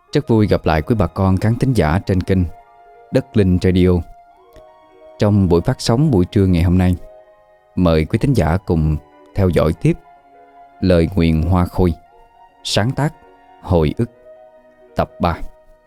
Rất vui gặp lại quý bà con khán thính giả trên kênh Đất Linh Radio. Trong buổi phát sóng buổi trưa ngày hôm nay, mời quý thính giả cùng theo dõi tiếp Lời Nguyền Hoa Khôi, sáng tác Hồi ức, tập 3.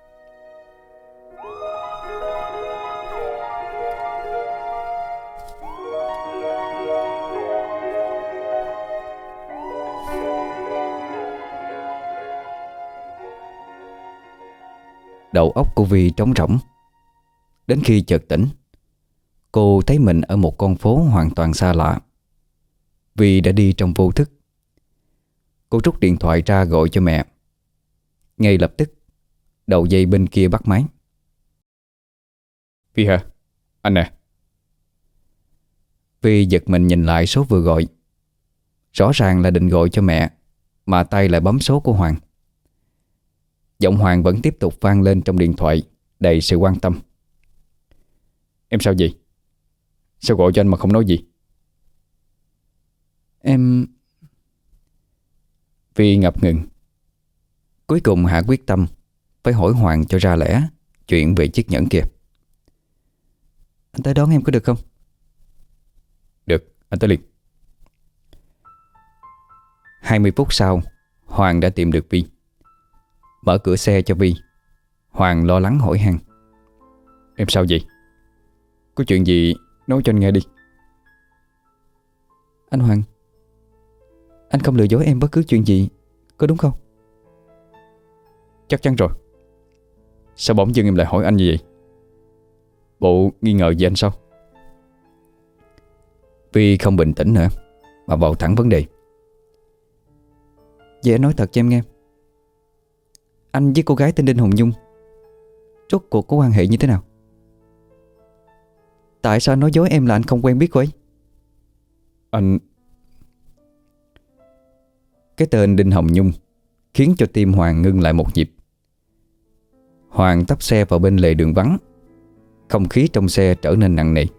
Đầu óc của Vi trống rỗng. Đến khi chợt tỉnh, cô thấy mình ở một con phố hoàn toàn xa lạ. Vi đã đi trong vô thức. Cô rút điện thoại ra gọi cho mẹ. Ngay lập tức, đầu dây bên kia bắt máy. Vi hả? Anh nè. Vi giật mình nhìn lại số vừa gọi. Rõ ràng là định gọi cho mẹ, mà tay lại bấm số của Hoàng. Giọng Hoàng vẫn tiếp tục vang lên trong điện thoại, đầy sự quan tâm. Em sao vậy? Sao gọi cho anh mà không nói gì? Em... Vi ngập ngừng. Cuối cùng hạ quyết tâm phải hỏi Hoàng cho ra lẽ chuyện về chiếc nhẫn kia. Anh tới đón em có được không? Được, anh tới liền. 20 phút sau, Hoàng đã tìm được Vi. Mở cửa xe cho Vi, Hoàng lo lắng hỏi han. Em sao vậy? Có chuyện gì nói cho anh nghe đi. Anh Hoàng, anh không lừa dối em bất cứ chuyện gì, có đúng không? Chắc chắn rồi. Sao bỗng dưng em lại hỏi anh như vậy? Bộ nghi ngờ gì anh sao? Vi không bình tĩnh nữa, mà vào thẳng vấn đề. Vậy anh nói thật cho em nghe, anh với cô gái tên Đinh Hồng Nhung rốt cuộc có quan hệ như thế nào? Tại sao anh nói dối em là anh không quen biết cô ấy? Anh... Cái tên Đinh Hồng Nhung khiến cho tim Hoàng ngưng lại một nhịp. Hoàng tấp xe vào bên lề đường vắng. Không khí trong xe trở nên nặng nề.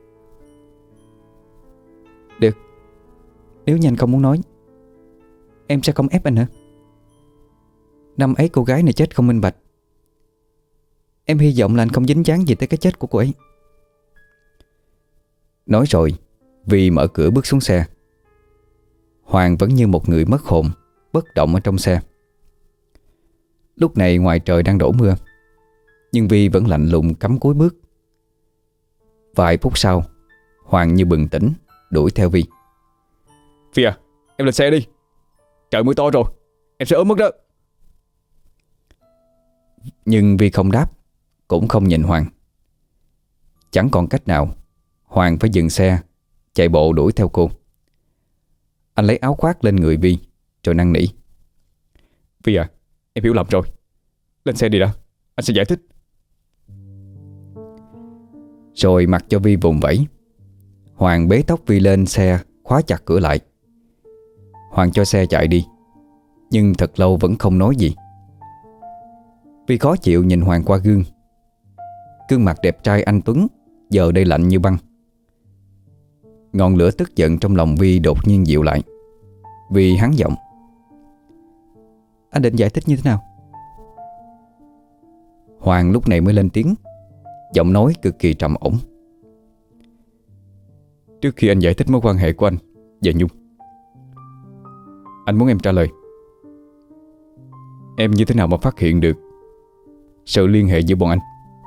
Được, nếu như anh không muốn nói, em sẽ không ép anh nữa. Năm ấy cô gái này chết không minh bạch. Em hy vọng là anh không dính dáng gì tới cái chết của cô ấy. Nói rồi, Vi mở cửa bước xuống xe. Hoàng vẫn như một người mất hồn, bất động ở trong xe. Lúc này ngoài trời đang đổ mưa, nhưng Vi vẫn lạnh lùng cắm cúi bước. Vài phút sau, Hoàng như bừng tỉnh, đuổi theo Vi. Vi à, em lên xe đi. Trời mưa to rồi, em sẽ ốm mất đó. Nhưng Vi không đáp, cũng không nhìn Hoàng. Chẳng còn cách nào, Hoàng phải dừng xe, chạy bộ đuổi theo cô. Anh lấy áo khoác lên người Vi, rồi năn nỉ. Vi à, em hiểu lầm rồi. Lên xe đi đã, anh sẽ giải thích. Rồi mặc cho Vi vùng vẫy, Hoàng bế tóc Vi lên xe, khóa chặt cửa lại. Hoàng cho xe chạy đi, nhưng thật lâu vẫn không nói gì. Vi khó chịu nhìn Hoàng qua gương. Gương mặt đẹp trai anh tuấn giờ đây lạnh như băng. Ngọn lửa tức giận trong lòng Vi đột nhiên dịu lại. Vi hắn giọng. Anh định giải thích như thế nào? Hoàng lúc này mới lên tiếng, giọng nói cực kỳ trầm ổn. Trước khi anh giải thích mối quan hệ của anh và Nhung, anh muốn em trả lời. Em như thế nào mà phát hiện được sự liên hệ giữa bọn anh?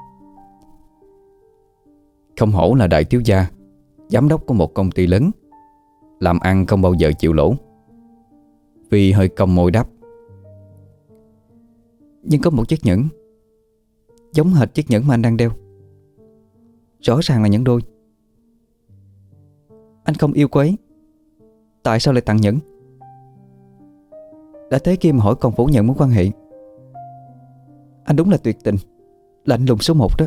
Không hổ là đại thiếu gia, giám đốc của một công ty lớn, làm ăn không bao giờ chịu lỗ. Vi hơi cong môi đáp. Nhưng có một chiếc nhẫn giống hệt chiếc nhẫn mà anh đang đeo. Rõ ràng là nhẫn đôi. Anh không yêu cô ấy, tại sao lại tặng nhẫn? Đã thế kia mà hỏi còn phủ nhận mối quan hệ. Anh đúng là tuyệt tình, lạnh lùng số 1 đó.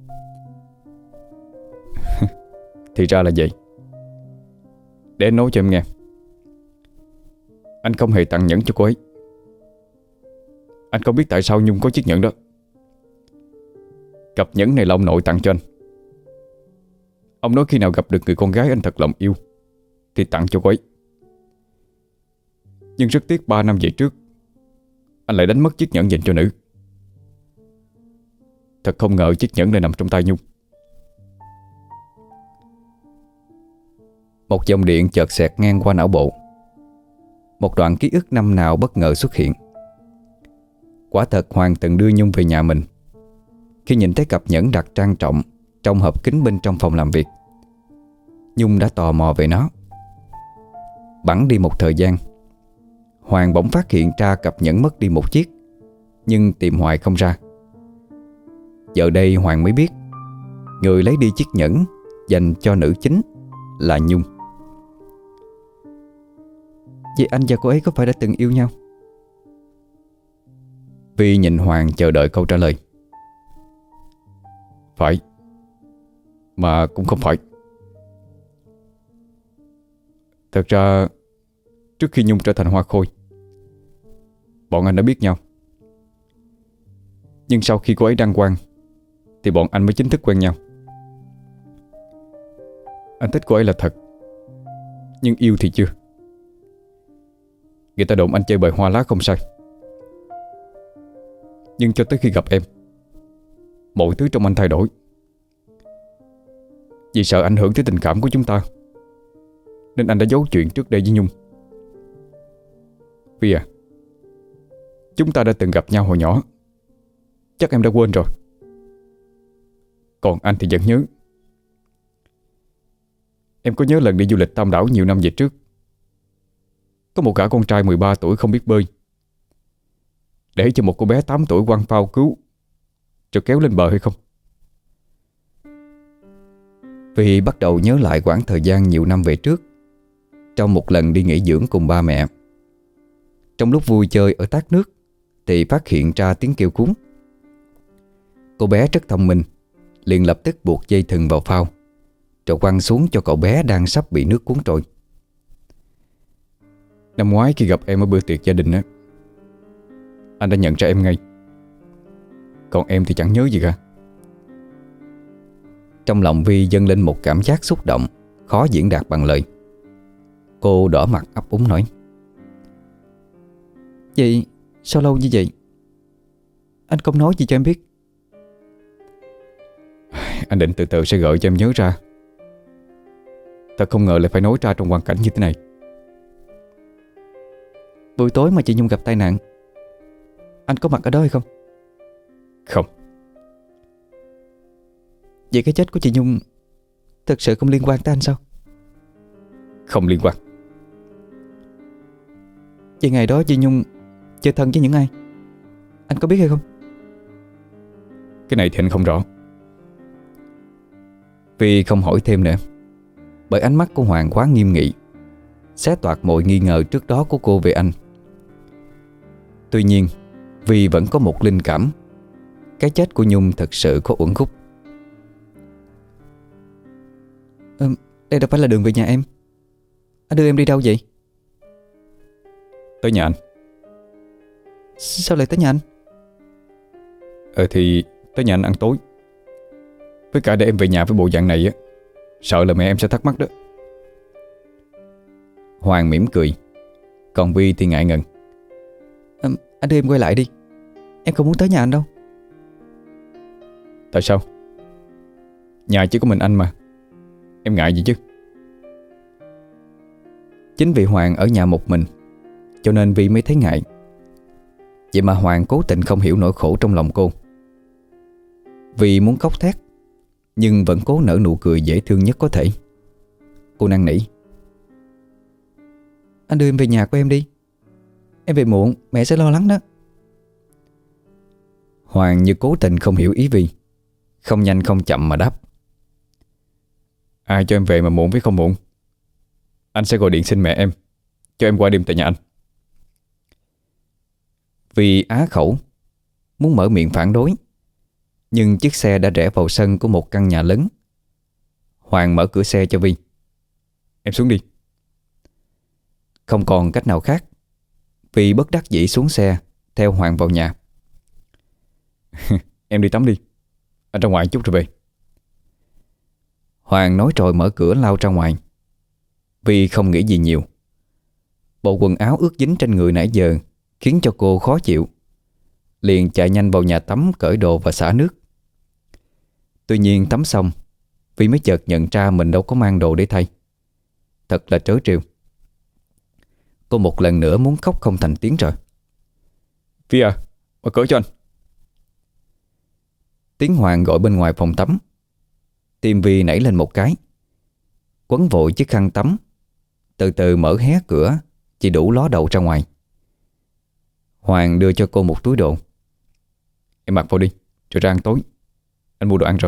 Thì ra là vậy. Để anh nói cho em nghe. Anh không hề tặng nhẫn cho cô ấy. Anh không biết tại sao Nhung có chiếc nhẫn đó. Cặp nhẫn này là ông nội tặng cho anh. Ông nói khi nào gặp được người con gái anh thật lòng yêu thì tặng cho cô ấy. Nhưng rất tiếc 3 năm về trước anh lại đánh mất chiếc nhẫn dành cho nữ. Thật không ngờ chiếc nhẫn lại nằm trong tay Nhung. Một dòng điện chợt xẹt ngang qua não bộ. Một đoạn ký ức năm nào bất ngờ xuất hiện. Quả thật Hoàng từng đưa Nhung về nhà mình. Khi nhìn thấy cặp nhẫn đặt trang trọng trong hộp kính bên trong phòng làm việc, Nhung đã tò mò về nó. Bẵng đi một thời gian, Hoàng bỗng phát hiện ra cặp nhẫn mất đi một chiếc, nhưng tìm hoài không ra. Giờ đây Hoàng mới biết người lấy đi chiếc nhẫn dành cho nữ chính là Nhung. Vậy anh và cô ấy có phải đã từng yêu nhau? Vi nhìn Hoàng chờ đợi câu trả lời. Phải, mà cũng không phải. Thật ra trước khi Nhung trở thành hoa khôi, bọn anh đã biết nhau. Nhưng sau khi cô ấy đăng quang thì bọn anh mới chính thức quen nhau. Anh thích cô ấy là thật, nhưng yêu thì chưa. Người ta đồn anh chơi bời hoa lá không sai, nhưng cho tới khi gặp em, mọi thứ trong anh thay đổi. Vì sợ ảnh hưởng tới tình cảm của chúng ta, nên anh đã giấu chuyện trước đây với Nhung. Vi à, chúng ta đã từng gặp nhau hồi nhỏ, chắc em đã quên rồi. Còn anh thì vẫn nhớ. Em có nhớ lần đi du lịch Tam Đảo nhiều năm về trước, có một gã con trai 13 tuổi không biết bơi, để cho một cô bé 8 tuổi quăng phao cứu rồi kéo lên bờ hay không? Vì bắt đầu nhớ lại quãng thời gian nhiều năm về trước, trong một lần đi nghỉ dưỡng cùng ba mẹ. Trong lúc vui chơi ở thác nước thì phát hiện ra tiếng kêu cuốn. Cô bé rất thông minh, liền lập tức buộc dây thừng vào phao rồi quăng xuống cho cậu bé đang sắp bị nước cuốn trôi. Năm ngoái khi gặp em ở bữa tiệc gia đình á, anh đã nhận ra em ngay. Còn em thì chẳng nhớ gì cả. Trong lòng Vi dâng lên một cảm giác xúc động khó diễn đạt bằng lời. Cô đỏ mặt ấp úng nói: Vậy sao lâu như vậy? Anh không nói gì cho em biết? Anh định từ từ sẽ gợi cho em nhớ ra. Thật không ngờ lại phải nói ra trong hoàn cảnh như thế này. Buổi tối mà chị Nhung gặp tai nạn, anh có mặt ở đó hay không? Không. Vậy cái chết của chị Nhung thực sự không liên quan tới anh sao? Không liên quan. Vậy ngày đó chị Nhung chơi thân với những ai? Anh có biết hay không? Cái này thì anh không rõ. Vi không hỏi thêm nữa, bởi ánh mắt của Hoàng quá nghiêm nghị, xé toạc mọi nghi ngờ trước đó của cô về anh. Tuy nhiên Vi vẫn có một linh cảm, cái chết của Nhung thật sự có uẩn khúc. Đây đâu phải là đường về nhà em. Anh đưa em đi đâu vậy? Tới nhà anh. Sao lại tới nhà anh? Thì tới nhà anh ăn tối. Với cả để em về nhà với bộ dạng này á, sợ là mẹ em sẽ thắc mắc đó. Hoàng mỉm cười, còn Vi thì ngại ngần. Anh đưa em quay lại đi, em không muốn tới nhà anh đâu. Tại sao? Nhà chỉ có mình anh mà, em ngại gì chứ? Chính vì Hoàng ở nhà một mình, cho nên Vi mới thấy ngại. Vậy mà Hoàng cố tình không hiểu nỗi khổ trong lòng cô. Vi muốn khóc thét, nhưng vẫn cố nở nụ cười dễ thương nhất có thể. Cô năn nỉ: Anh đưa em về nhà của em đi, em về muộn mẹ sẽ lo lắng đó. Hoàng như cố tình không hiểu ý Vi, không nhanh không chậm mà đáp: Ai cho em về mà muộn với không muộn? Anh sẽ gọi điện xin mẹ em cho em qua đêm tại nhà anh. Vi á khẩu, muốn mở miệng phản đối, nhưng chiếc xe đã rẽ vào sân của một căn nhà lớn. Hoàng mở cửa xe cho Vi: Em xuống đi. Không còn cách nào khác, Vi bất đắc dĩ xuống xe theo Hoàng vào nhà. Em đi tắm đi, anh ra ngoài chút rồi về. Hoàng nói rồi mở cửa lao ra ngoài. Vi không nghĩ gì nhiều. Bộ quần áo ướt dính trên người nãy giờ khiến cho cô khó chịu, liền chạy nhanh vào nhà tắm cởi đồ và xả nước, Tuy nhiên tắm xong, Vi mới chợt nhận ra mình đâu có mang đồ để thay. Thật là trớ trêu. Cô một lần nữa muốn khóc không thành tiếng rồi. Vi à, mở cửa cho anh. Tiếng Hoàng gọi bên ngoài phòng tắm. Tim Vi nảy lên một cái. Quấn vội chiếc khăn tắm, từ từ mở hé cửa, chỉ đủ ló đầu ra ngoài. Hoàng đưa cho cô một túi đồ. Em mặc vào đi, rồi ra ăn tối. Anh mua đồ ăn rồi.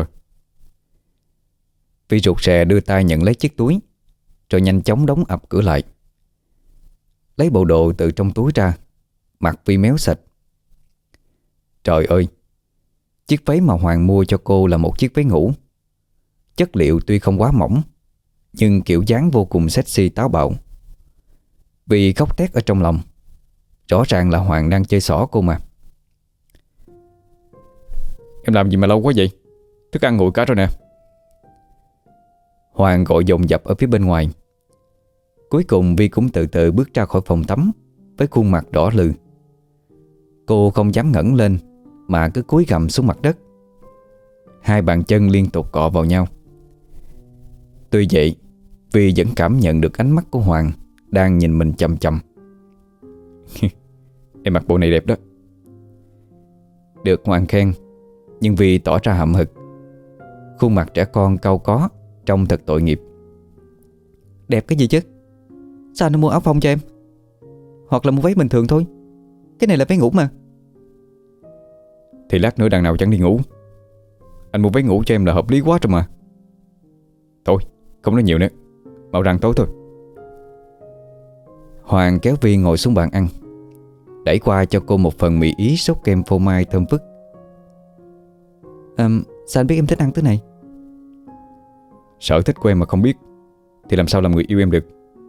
Vi rụt rè đưa tay nhận lấy chiếc túi, rồi nhanh chóng đóng ập cửa lại. Lấy bộ đồ từ trong túi ra, mặt Vi méo sạch. Trời ơi, chiếc váy mà Hoàng mua cho cô là một chiếc váy ngủ. Chất liệu tuy không quá mỏng, nhưng kiểu dáng vô cùng sexy táo bạo. Vi khóc thét ở trong lòng. Rõ ràng là Hoàng đang chơi xỏ cô mà. Em làm gì mà lâu quá vậy? Thức ăn nguội cả rồi nè. Hoàng gọi dồn dập ở phía bên ngoài. Cuối cùng Vi cũng từ từ bước ra khỏi phòng tắm với khuôn mặt đỏ lừ. Cô không dám ngẩng lên mà cứ cúi gằm xuống mặt đất. Hai bàn chân liên tục cọ vào nhau. Tuy vậy, Vi vẫn cảm nhận được ánh mắt của Hoàng đang nhìn mình chằm chằm. Em mặc bộ này đẹp đó. Được Hoàng khen, nhưng Vi tỏ ra hậm hực. Khuôn mặt trẻ con cau có, trông thật tội nghiệp. Đẹp cái gì chứ? Sao nó mua áo phông cho em? Hoặc là mua váy bình thường thôi. Cái này là váy ngủ mà. Thì lát nữa đằng nào chẳng đi ngủ. Anh mua váy ngủ cho em là hợp lý quá rồi mà. Thôi, không nói nhiều nữa, mau ra ăn tối thôi. Hoàng kéo Vi ngồi xuống bàn ăn, đẩy qua cho cô một phần mì ý sốt kem phô mai thơm phức. Sao anh biết em thích ăn thứ này? Sở thích của em mà không biết thì làm sao làm người yêu em được.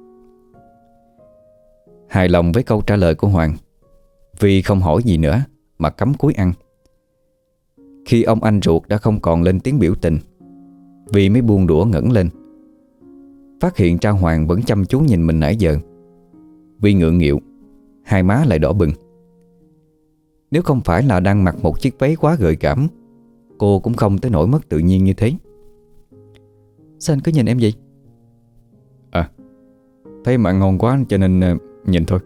Hài lòng với câu trả lời của Hoàng, Vi không hỏi gì nữa mà cắm cúi ăn. Khi ông anh ruột đã không còn lên tiếng biểu tình, Vi mới buông đũa ngẩng lên. Phát hiện ra Hoàng vẫn chăm chú nhìn mình nãy giờ. Vi ngượng nghịu, hai má lại đỏ bừng. Nếu không phải là đang mặc một chiếc váy quá gợi cảm, cô cũng không tới nỗi mất tự nhiên như thế. Sao anh cứ nhìn em vậy? Thấy mà ngon quá cho nên nhìn thôi.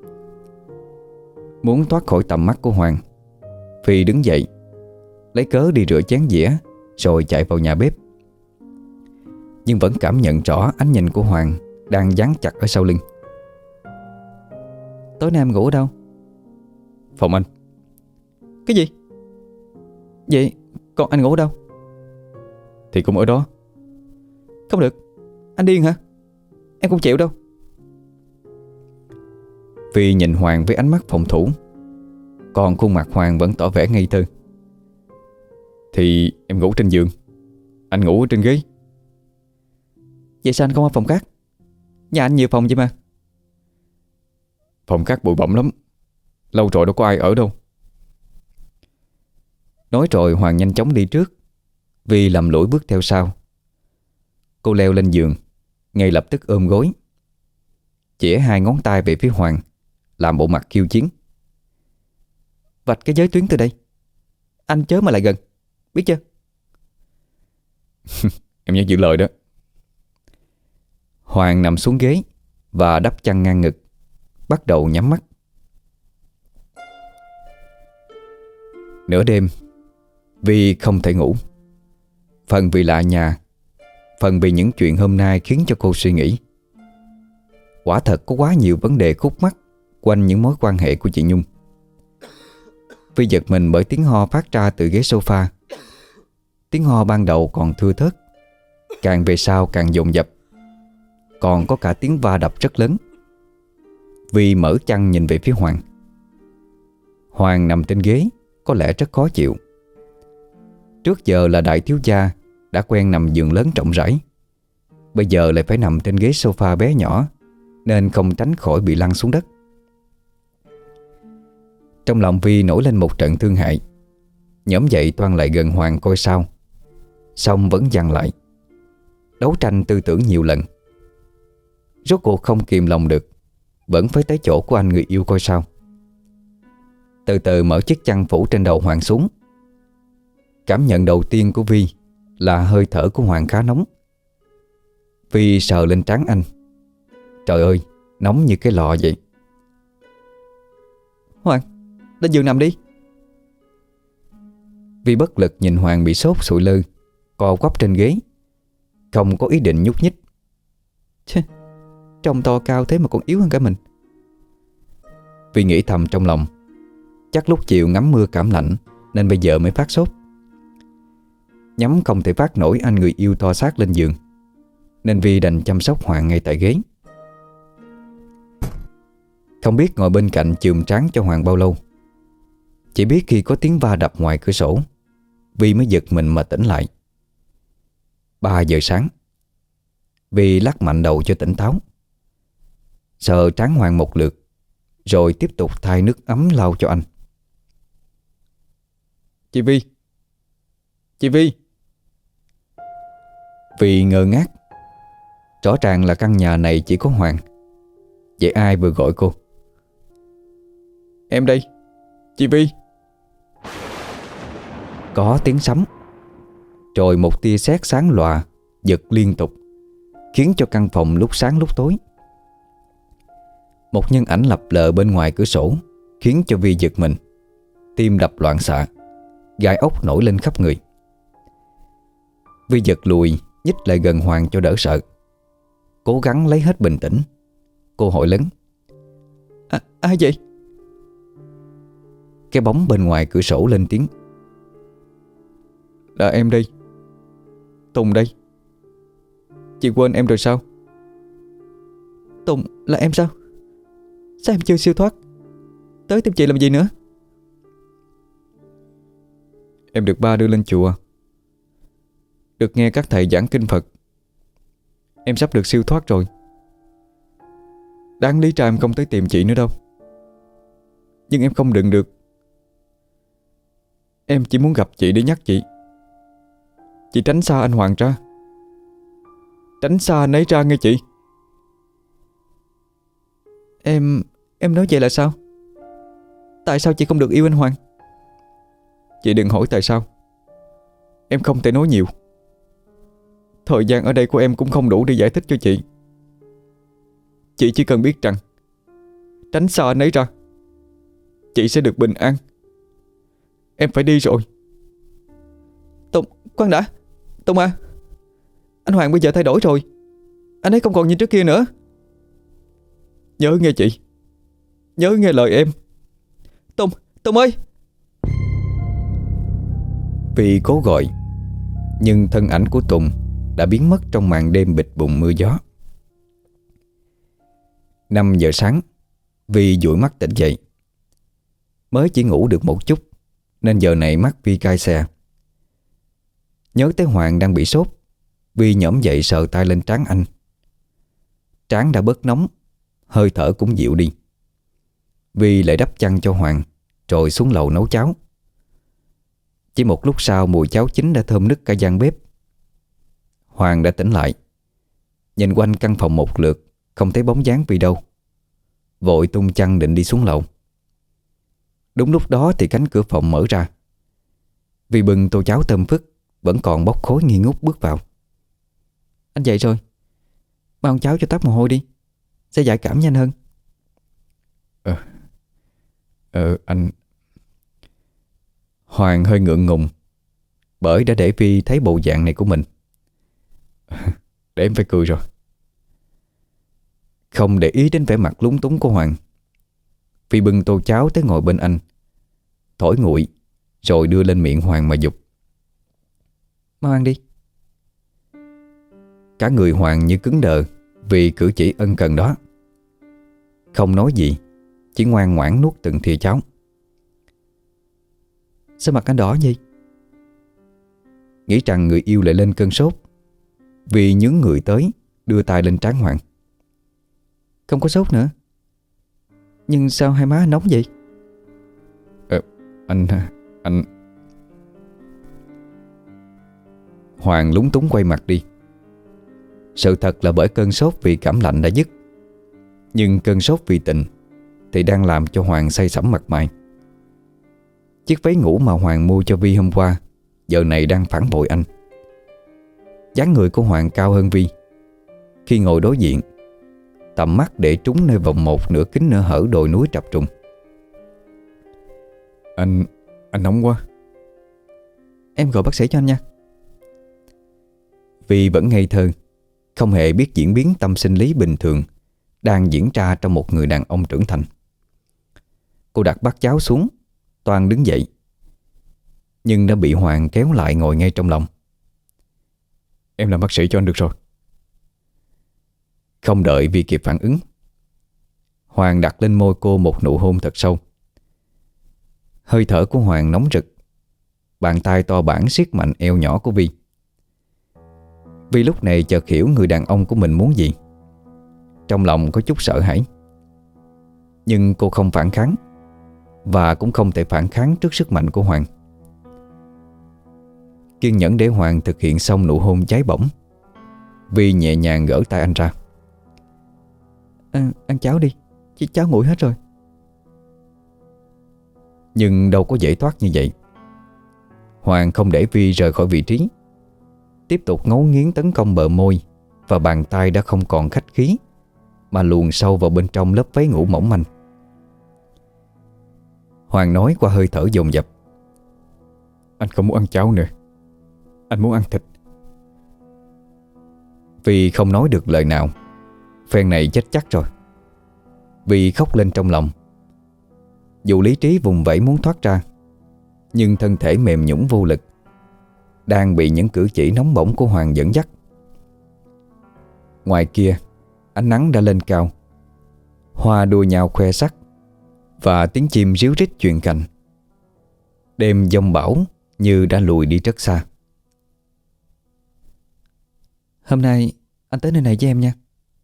Muốn thoát khỏi tầm mắt của Hoàng, Vi đứng dậy, lấy cớ đi rửa chén dĩa, rồi chạy vào nhà bếp. Nhưng vẫn cảm nhận rõ ánh nhìn của Hoàng đang dán chặt ở sau lưng. Tối nay em ngủ ở đâu? Phòng anh. Cái gì? Vậy còn anh ngủ ở đâu? Thì cũng ở đó. Không được, anh điên hả? Em không chịu đâu. Vi nhìn Hoàng với ánh mắt phòng thủ, còn khuôn mặt Hoàng vẫn tỏ vẻ ngây thơ. Thì em ngủ trên giường, anh ngủ ở trên ghế. Vậy sao anh không ở phòng khác? Nhà anh nhiều phòng vậy mà. Phòng khác bụi bặm lắm, lâu rồi đâu có ai ở đâu. Nói rồi Hoàng nhanh chóng đi trước, Vi lầm lũi bước theo sau. Cô leo lên giường, ngay lập tức ôm gối, chĩa hai ngón tay về phía Hoàng, làm bộ mặt khiêu chiến. Vạch cái giới tuyến từ đây, anh chớ mà lại gần, biết chưa? Em nhớ giữ lời đó. Hoàng nằm xuống ghế và đắp chăn ngang ngực, bắt đầu nhắm mắt. Nửa đêm, Vi không thể ngủ. Phần vì lạ nhà, phần vì những chuyện hôm nay khiến cho cô suy nghĩ. Quả thật có quá nhiều vấn đề khúc mắc quanh những mối quan hệ của chị Nhung. Vi giật mình bởi tiếng ho phát ra từ ghế sofa. Tiếng ho ban đầu còn thưa thớt, càng về sau càng dồn dập, còn có cả tiếng va đập rất lớn. Vi mở chăn nhìn về phía Hoàng. Hoàng nằm trên ghế, có lẽ rất khó chịu. Trước giờ là đại thiếu gia, đã quen nằm giường lớn rộng rãi, bây giờ lại phải nằm trên ghế sofa bé nhỏ, nên không tránh khỏi bị lăn xuống đất. Trong lòng Vi nổi lên một trận thương hại, nhổm dậy toan lại gần Hoàng coi sao, xong vẫn dằn lại. Đấu tranh tư tưởng nhiều lần, rốt cuộc không kìm lòng được, vẫn phải tới chỗ của anh người yêu coi sao. Từ từ mở chiếc chăn phủ trên đầu Hoàng xuống. Cảm nhận đầu tiên của Vi là hơi thở của Hoàng khá nóng. Vi sờ lên trán anh. Trời ơi, nóng như cái lò vậy. Hoàng, lên giường nằm đi. Vi bất lực nhìn Hoàng bị sốt sụi lơ, co quắp trên ghế, không có ý định nhúc nhích. Chê, trông to cao thế mà còn yếu hơn cả mình. Vi nghĩ thầm trong lòng, chắc lúc chiều ngắm mưa cảm lạnh nên bây giờ mới phát sốt. Nhắm không thể phát nổi anh người yêu to xác lên giường, nên Vi đành chăm sóc Hoàng ngay tại ghế. Không biết ngồi bên cạnh chườm trán cho Hoàng bao lâu. Chỉ biết khi có tiếng va đập ngoài cửa sổ, Vi mới giật mình mà tỉnh lại. 3 giờ sáng. Vi lắc mạnh đầu cho tỉnh táo, sờ trán Hoàng một lượt, rồi tiếp tục thay nước ấm lau cho anh. Chị Vi! Chị Vi! Vi ngơ ngác. Rõ ràng là căn nhà này chỉ có Hoàng, vậy ai vừa gọi cô? Em đây, chị Vi! Có tiếng sấm, rồi một tia sét sáng lòa giật liên tục, khiến cho căn phòng lúc sáng lúc tối. Một nhân ảnh lập lờ bên ngoài cửa sổ khiến cho Vi giật mình, tim đập loạn xạ, gai ốc nổi lên khắp người. Vi giật lùi, nhích lại gần Hoàng cho đỡ sợ, cố gắng lấy hết bình tĩnh. Cô hỏi lớn: Ai vậy? Cái bóng bên ngoài cửa sổ lên tiếng: Là em đây, Tùng đây. Chị quên em rồi sao? Tùng là em sao? Sao em chưa siêu thoát? Tới tìm chị làm gì nữa? Em được ba đưa lên chùa, được nghe các thầy giảng kinh Phật. Em sắp được siêu thoát rồi. Đáng lý ra em không tới tìm chị nữa đâu, nhưng em không đựng được. Em chỉ muốn gặp chị để nhắc chị tránh xa anh Hoàng ra, tránh xa anh ấy ra nghe chị. Em nói vậy là sao? Tại sao chị không được yêu anh Hoàng? Chị đừng hỏi tại sao. Em không thể nói nhiều. Thời gian ở đây của em cũng không đủ để giải thích cho chị. Chị chỉ cần biết rằng tránh xa anh ấy ra, chị sẽ được bình an. Em phải đi rồi. Tùng, khoan đã. Tùng à, anh Hoàng bây giờ thay đổi rồi. Anh ấy không còn như trước kia nữa. Nhớ nghe chị, nhớ nghe lời em. Tùng ơi! Vì cố gọi, nhưng thân ảnh của Tùng đã biến mất trong màn đêm bịch bùng mưa gió. 5 giờ sáng, Vi dụi mắt tỉnh dậy. Mới chỉ ngủ được một chút nên giờ này mắt Vi cay xè. Nhớ tới Hoàng đang bị sốt, Vi nhổm dậy sờ tay lên trán anh. Trán đã bớt nóng, hơi thở cũng dịu đi. Vi lại đắp chăn cho Hoàng, rồi xuống lầu nấu cháo. Chỉ một lúc sau mùi cháo chín đã thơm nức cả gian bếp. Hoàng đã tỉnh lại, nhìn quanh căn phòng một lượt, không thấy bóng dáng Vi đâu. Vội tung chăn định đi xuống lầu. Đúng lúc đó thì cánh cửa phòng mở ra. Vi bưng tô cháo thơm phức vẫn còn bốc khói nghi ngút bước vào. Anh dậy rồi, mang cháo cho tắt mồ hôi đi, sẽ giải cảm nhanh hơn. Anh... Hoàng hơi ngượng ngùng bởi đã để Vi thấy bộ dạng này của mình. Để em phải cười rồi. Không để ý đến vẻ mặt lúng túng của Hoàng, Vi bưng tô cháo tới ngồi bên anh, thổi nguội, rồi đưa lên miệng Hoàng mà giục: Mau ăn đi. Cả người Hoàng như cứng đờ vì cử chỉ ân cần đó. Không nói gì, chỉ ngoan ngoãn nuốt từng thìa cháo. Sao mặt anh đỏ vậy? Nghĩ rằng người yêu lại lên cơn sốt, Vi nhướng người tới, đưa tay lên trán Hoàng. Không có sốt nữa, nhưng sao hai má nóng vậy? Anh... Hoàng lúng túng quay mặt đi. Sự thật là bởi cơn sốt vì cảm lạnh đã dứt, nhưng cơn sốt vì tình thì đang làm cho Hoàng say sẩm mặt mày. Chiếc váy ngủ mà Hoàng mua cho Vi hôm qua giờ này đang phản bội anh. Dáng người của Hoàng cao hơn Vi. Khi ngồi đối diện, tầm mắt để trúng nơi vòng một nửa kính nửa hở đồi núi trập trùng. Anh nóng quá. Em gọi bác sĩ cho anh nha. Vi vẫn ngây thơ, không hề biết diễn biến tâm sinh lý bình thường đang diễn ra trong một người đàn ông trưởng thành. Cô đặt bát cháo xuống, toan đứng dậy, nhưng đã bị Hoàng kéo lại ngồi ngay trong lòng. Em làm bác sĩ cho anh được rồi. Không đợi Vi kịp phản ứng, Hoàng đặt lên môi cô một nụ hôn thật sâu. Hơi thở của Hoàng nóng rực. Bàn tay to bản siết mạnh eo nhỏ của Vi. Vi lúc này chợt hiểu người đàn ông của mình muốn gì. Trong lòng có chút sợ hãi, nhưng cô không phản kháng, và cũng không thể phản kháng trước sức mạnh của Hoàng. Kiên nhẫn để Hoàng thực hiện xong nụ hôn cháy bỏng, Vi nhẹ nhàng gỡ tay anh ra. Ăn cháo đi, chứ cháo nguội hết rồi. Nhưng đâu có dễ thoát như vậy. Hoàng không để Vi rời khỏi vị trí, tiếp tục ngấu nghiến tấn công bờ môi và bàn tay đã không còn khách khí, mà luồn sâu vào bên trong lớp váy ngủ mỏng manh. Hoàng nói qua hơi thở dồn dập. Anh không muốn ăn cháo nữa, anh muốn ăn thịt. Vi không nói được lời nào. Phen này chết chắc rồi. Vi khóc lên trong lòng. Dù lý trí vùng vẫy muốn thoát ra, nhưng thân thể mềm nhũn vô lực, đang bị những cử chỉ nóng bỏng của Hoàng dẫn dắt. Ngoài kia, ánh nắng đã lên cao. Hoa đua nhau khoe sắc, và tiếng chim ríu rít truyền cành. Đêm giông bão như đã lùi đi rất xa. Hôm nay anh tới nơi này với em nha.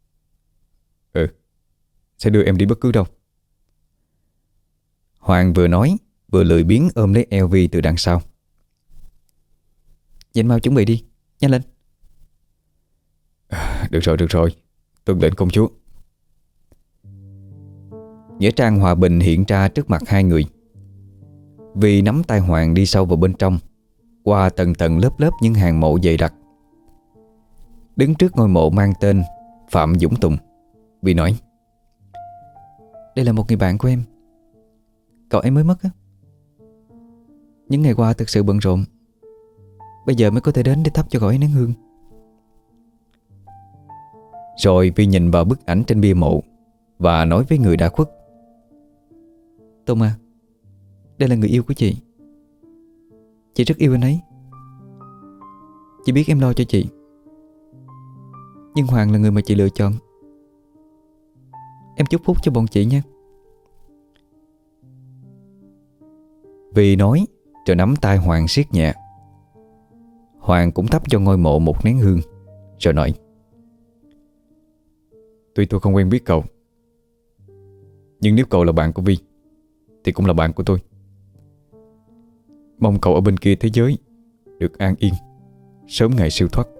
Sẽ đưa em đi bất cứ đâu. Hoàng vừa nói vừa lười biếng ôm lấy eo Vi từ đằng sau. Vậy anh mau chuẩn bị đi, nhanh lên. Được rồi, tuân lệnh công chúa. Nghĩa trang hòa bình hiện ra trước mặt hai người. Vi nắm tay Hoàng đi sâu vào bên trong, qua tầng tầng lớp lớp những hàng mộ dày đặc. Đứng trước ngôi mộ mang tên Phạm Dũng Tùng, Vi nói: Đây là một người bạn của em. Cậu ấy mới mất á. Những ngày qua thực sự bận rộn, bây giờ mới có thể đến để thắp cho cậu ấy nén hương. Rồi Vi nhìn vào bức ảnh trên bia mộ và nói với người đã khuất: Tùng à, đây là người yêu của chị. Chị rất yêu anh ấy. Chị biết em lo cho chị, nhưng Hoàng là người mà chị lựa chọn. Em chúc phúc cho bọn chị nha. Vi nói rồi nắm tay Hoàng siết nhẹ. Hoàng cũng thắp cho ngôi mộ một nén hương, rồi nói: Tuy tôi không quen biết cậu, nhưng nếu cậu là bạn của Vi thì cũng là bạn của tôi. Mong cậu ở bên kia thế giới được an yên, sớm ngày siêu thoát.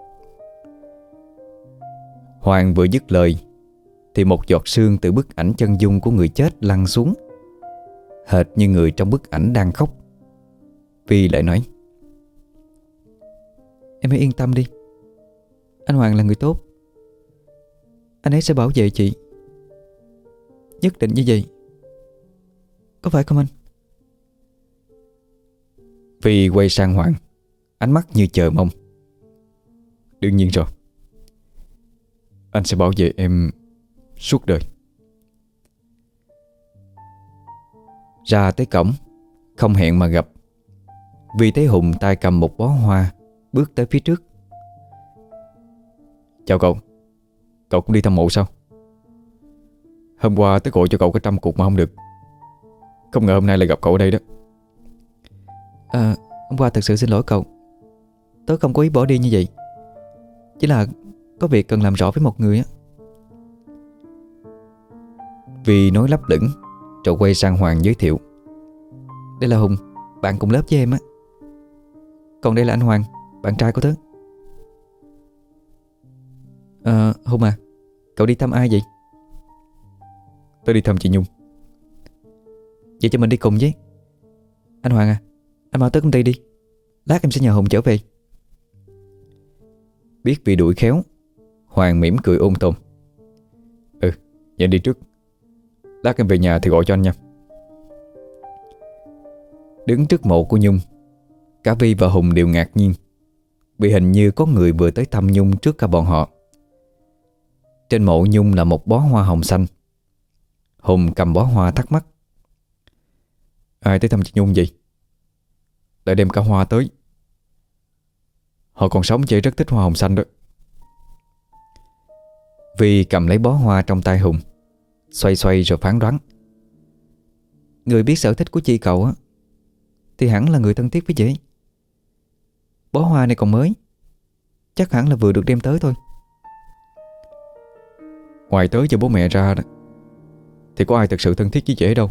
Hoàng vừa dứt lời thì một giọt sương từ bức ảnh chân dung của người chết lăn xuống, hệt như người trong bức ảnh đang khóc. Vi lại nói: Em hãy yên tâm đi, anh Hoàng là người tốt. Anh ấy sẽ bảo vệ chị. Nhất định như vậy, có phải không anh? Vi quay sang Hoàng, ánh mắt như chờ mong. Đương nhiên rồi. Anh sẽ bảo vệ em suốt đời. Ra tới cổng, không hẹn mà gặp, Vi thấy Hùng tay cầm một bó hoa bước tới phía trước. Chào cậu. Cậu cũng đi thăm mộ sao? Hôm qua tớ gọi cho cậu cái 100 cuộc mà không được. Không ngờ hôm nay lại gặp cậu ở đây đó. Hôm qua thật sự xin lỗi cậu. Tớ không có ý bỏ đi như vậy. Chỉ là có việc cần làm rõ với một người á. Vi nói lấp lửng, rồi quay sang Hoàng giới thiệu: Đây là Hùng, bạn cùng lớp với em á. Còn đây là anh Hoàng, bạn trai của tớ. Hùng à, cậu đi thăm ai vậy? Tớ đi thăm chị Nhung. Vậy cho mình đi cùng với. Anh Hoàng à, anh mau tới công ty đi, lát em sẽ nhờ Hùng trở về. Biết Vi đuổi khéo, Hoàng mỉm cười ôn tồn. Vậy đi trước, lát em về nhà thì gọi cho anh nha. Đứng trước mộ của Nhung, cả Vi và Hùng đều ngạc nhiên, vì hình như có người vừa tới thăm Nhung trước cả bọn họ. Trên mộ Nhung là một bó hoa hồng xanh. Hùng cầm bó hoa thắc mắc: Ai tới thăm chị Nhung vậy? Lại đem cả hoa tới. Họ còn sống chị rất thích hoa hồng xanh đó. Vi cầm lấy bó hoa trong tay Hùng, xoay xoay rồi phán đoán: người biết sở thích của chị cậu á thì hẳn là người thân thiết với chị. Bó hoa này còn mới, chắc hẳn là vừa được đem tới thôi. Ngoài tới cho bố mẹ ra đó, thì có ai thực sự thân thiết với chị đâu.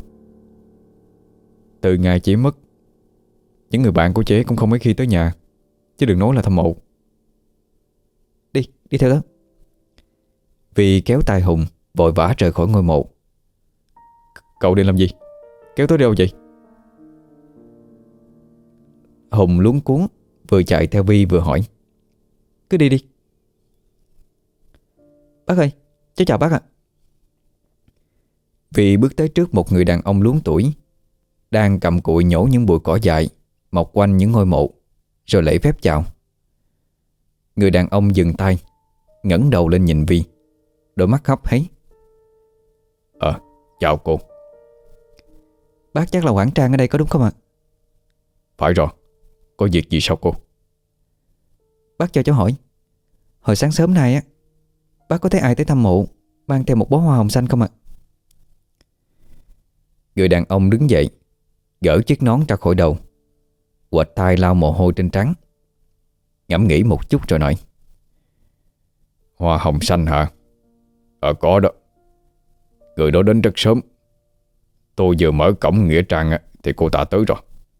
Từ ngày chị mất, những người bạn của chị cũng không mấy khi tới nhà, chứ đừng nói là thăm mộ. Đi theo đó. Vi kéo tay Hùng vội vã rời khỏi ngôi mộ. Cậu đi làm gì? Kéo tới đâu vậy? Hùng luống cuống vừa chạy theo Vi vừa hỏi: cứ đi đi. Bác ơi, cháu chào bác ạ. Vi bước tới trước một người đàn ông luống tuổi, đang cầm cụi nhổ những bụi cỏ dại mọc quanh những ngôi mộ, rồi lễ phép chào. Người đàn ông dừng tay, ngẩng đầu lên nhìn Vi, đôi mắt hấp háy. Chào cô. Bác chắc là quản trang ở đây có đúng không ạ? Phải rồi, có việc gì sao cô? Bác cho cháu hỏi, hồi sáng sớm nay á, bác có thấy ai tới thăm mộ mang theo một bó hoa hồng xanh không ạ? Người đàn ông đứng dậy, gỡ chiếc nón ra khỏi đầu, quệt tay lau mồ hôi trên trán, ngẫm nghĩ một chút rồi nói: Hoa hồng xanh hả? Có đó. Người đó đến rất sớm. Tôi vừa mở cổng nghĩa trang thì cô ta tới rồi.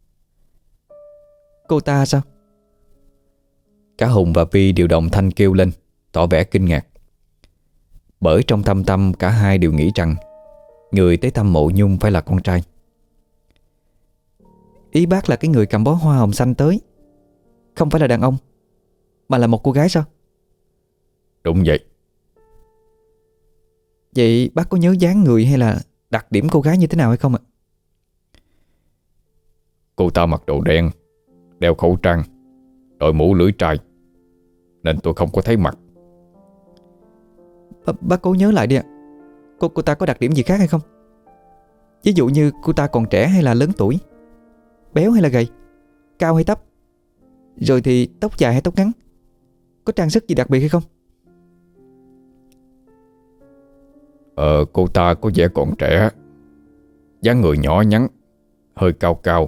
Cô ta sao? Cả Hùng và Vi đều đồng thanh kêu lên, tỏ vẻ kinh ngạc. Bởi trong thâm tâm cả hai đều nghĩ rằng người tới thăm mộ Nhung phải là con trai. Ý bác là cái người cầm bó hoa hồng xanh tới không phải là đàn ông, mà là một cô gái sao? Đúng vậy. Vậy bác có nhớ dáng người hay là đặc điểm cô gái như thế nào hay không ạ? Cô ta mặc đồ đen, đeo khẩu trang, đội mũ lưỡi trai, nên tôi không có thấy mặt. Bác cố nhớ lại đi ạ. Cô ta có đặc điểm gì khác hay không? Ví dụ như cô ta còn trẻ hay là lớn tuổi, béo hay là gầy, cao hay thấp, rồi thì tóc dài hay tóc ngắn, có trang sức gì đặc biệt hay không? Cô ta có vẻ còn trẻ, dáng người nhỏ nhắn, hơi cao cao.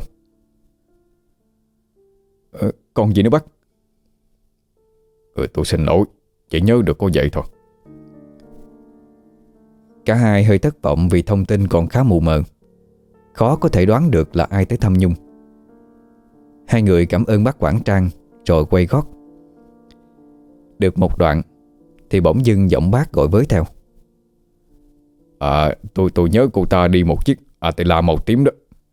Còn gì nữa bác? Tôi xin lỗi, chỉ nhớ được có vậy thôi. Cả hai hơi thất vọng vì thông tin còn khá mù mờ, khó có thể đoán được là ai tới thăm Nhung. Hai người cảm ơn bác quản trang rồi quay gót. Được một đoạn thì bỗng dưng giọng bác gọi với theo: Tôi nhớ cô ta đi một chiếc Atila màu tím đó.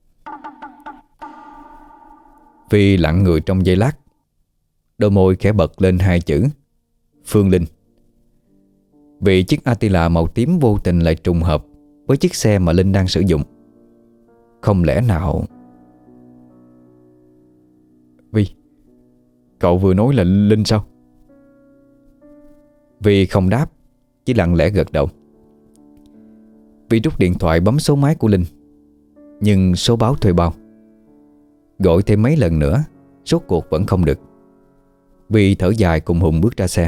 Vi lặng người trong giây lát, đôi môi khẽ bật lên hai chữ Phương Linh. Vì chiếc Attila màu tím vô tình lại trùng hợp với chiếc xe mà Linh đang sử dụng. Không lẽ nào... Vi, cậu vừa nói là Linh sao? Vi không đáp, chỉ lặng lẽ gật đầu. Vi rút điện thoại bấm số máy của Linh, nhưng số báo thuê bao. Gọi thêm mấy lần nữa, rốt cuộc vẫn không được. Vi thở dài cùng Hùng bước ra xe.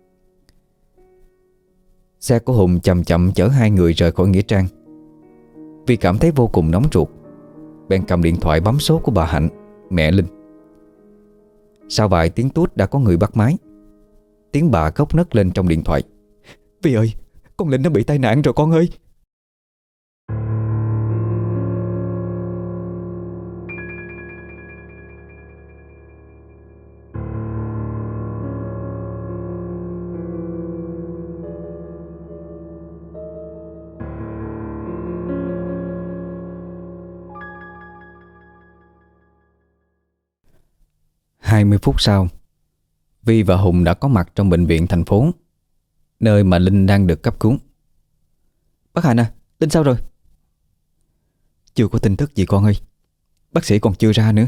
Xe của Hùng chậm chậm chở hai người rời khỏi nghĩa trang. Vi cảm thấy vô cùng nóng ruột, bèn cầm điện thoại bấm số của bà Hạnh, mẹ Linh. Sau vài tiếng tút đã có người bắt máy. Tiếng bà khóc nấc lên trong điện thoại: Vi ơi, con Linh nó bị tai nạn rồi con ơi. Hai mươi phút sau, Vi và Hùng đã có mặt trong bệnh viện thành phố, nơi mà Linh đang được cấp cứu. Bác Hạnh à, Linh sao rồi? Chưa có tin tức gì con ơi. Bác sĩ còn chưa ra nữa.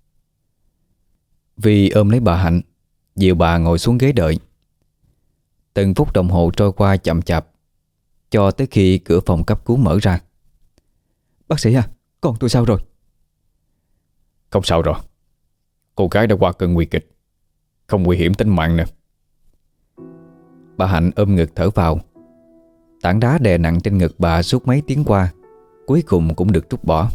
Vi ôm lấy bà Hạnh, dìu bà ngồi xuống ghế đợi. Từng phút đồng hồ trôi qua chậm chạp, cho tới khi cửa phòng cấp cứu mở ra. Bác sĩ à, con tôi sao rồi? Không sao rồi. Cô gái đã qua cơn nguy kịch, không nguy hiểm tính mạng nữa. Bà Hạnh ôm ngực thở vào. Tảng đá đè nặng trên ngực bà suốt mấy tiếng qua cuối cùng cũng được trút bỏ.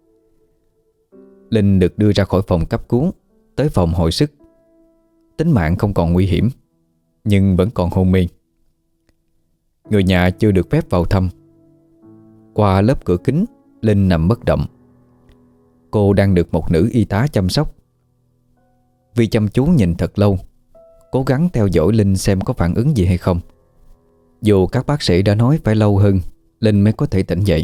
Linh được đưa ra khỏi phòng cấp cứu, tới phòng hồi sức. Tính mạng không còn nguy hiểm, nhưng vẫn còn hôn mê. Người nhà chưa được phép vào thăm. Qua lớp cửa kính, Linh nằm bất động. Cô đang được một nữ y tá chăm sóc. Vi chăm chú nhìn thật lâu, cố gắng theo dõi Linh xem có phản ứng gì hay không. Dù các bác sĩ đã nói phải lâu hơn Linh mới có thể tỉnh dậy.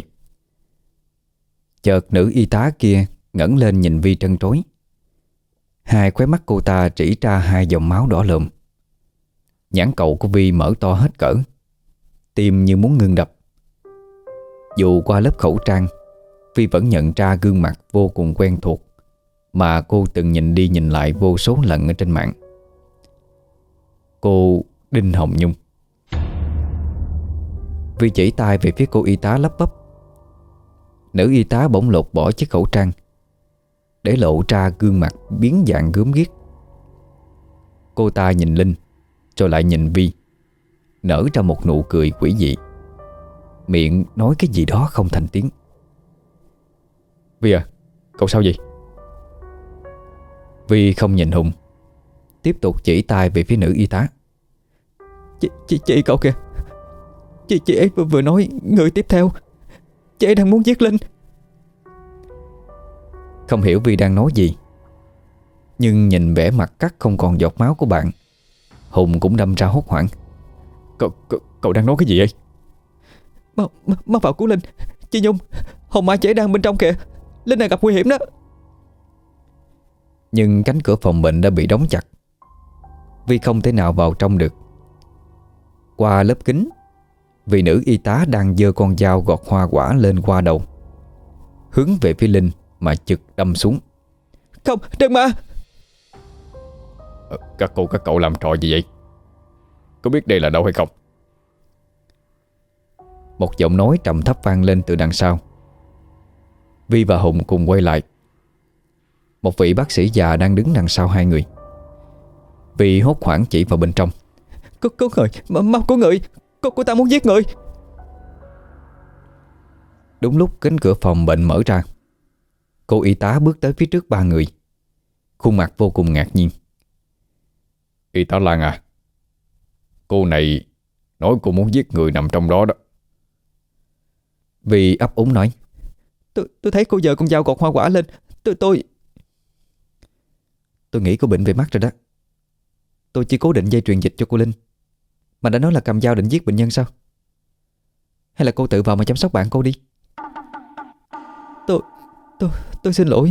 Chợt nữ y tá kia ngẩng lên nhìn Vi trân trối. Hai khóe mắt cô ta rỉ ra hai dòng máu đỏ lợm. Nhãn cầu của Vi mở to hết cỡ, tim như muốn ngưng đập. Dù qua lớp khẩu trang, Vi vẫn nhận ra gương mặt vô cùng quen thuộc mà cô từng nhìn đi nhìn lại vô số lần ở trên mạng. Cô Đinh Hồng Nhung. Vi chỉ tay về phía cô y tá lắp bắp. Nữ y tá bỗng lột bỏ chiếc khẩu trang, để lộ ra gương mặt biến dạng gớm ghiếc. Cô ta nhìn Linh, rồi lại nhìn Vi, nở ra một nụ cười quỷ dị, miệng nói cái gì đó không thành tiếng. Vi à, cậu sao vậy? Vi không nhìn Hùng, tiếp tục chỉ tay về phía nữ y tá. Chị cậu kìa. Chị ấy vừa nói người tiếp theo. Chị ấy đang muốn giết Linh. Không hiểu Vi đang nói gì, nhưng nhìn vẻ mặt cắt không còn giọt máu của bạn, Hùng cũng đâm ra hốt hoảng. Cậu đang nói cái gì vậy? Mau vào cứu Linh. Chị Nhung, Hồng Mai chị ấy đang bên trong kìa. Linh đang gặp nguy hiểm đó. Nhưng cánh cửa phòng bệnh đã bị đóng chặt, Vi không thể nào vào trong được. Qua lớp kính, vị nữ y tá đang giơ con dao gọt hoa quả lên qua đầu, hướng về phía Linh mà chực đâm xuống. Không, đừng mà. Các cậu làm trò gì vậy? Có biết đây là đâu hay không? Một giọng nói trầm thấp vang lên từ đằng sau. Vi và Hùng cùng quay lại. Một vị bác sĩ già đang đứng đằng sau hai người. Vi hốt hoảng chỉ vào bên trong. Có người, mau có người. Cô ta muốn giết người. Đúng lúc cánh cửa phòng bệnh mở ra, cô y tá bước tới phía trước ba người, khuôn mặt vô cùng ngạc nhiên. Y tá Lan à, cô này nói cô muốn giết người nằm trong đó đó. Vi ấp úng nói. Tôi thấy cô giơ con dao gọt hoa quả lên. Tôi nghĩ cô bệnh về mắt rồi đó. Tôi chỉ cố định dây truyền dịch cho cô Linh, mà đã nói là cầm dao định giết bệnh nhân sao? Hay là cô tự vào mà chăm sóc bạn cô đi? Tôi xin lỗi.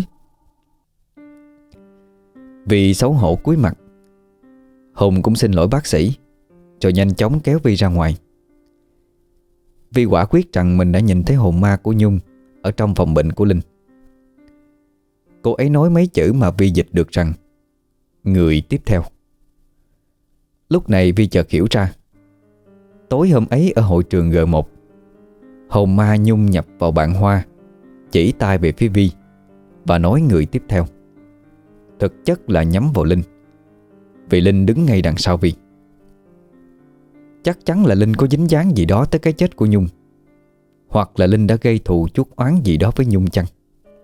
Vi xấu hổ cúi mặt. Hùng cũng xin lỗi bác sĩ, rồi nhanh chóng kéo Vi ra ngoài. Vi quả quyết rằng mình đã nhìn thấy hồn ma của Nhung ở trong phòng bệnh của Linh. Cô ấy nói mấy chữ mà Vi dịch được rằng người tiếp theo. Lúc này Vi chợt hiểu ra, tối hôm ấy ở hội trường G1, hồn ma Nhung nhập vào bạn Hoa, chỉ tay về phía Vi và nói người tiếp theo. Thực chất là nhắm vào Linh, vì Linh đứng ngay đằng sau Vi. Chắc chắn là Linh có dính dáng gì đó tới cái chết của Nhung, hoặc là Linh đã gây thù chuốc oán gì đó với Nhung chăng?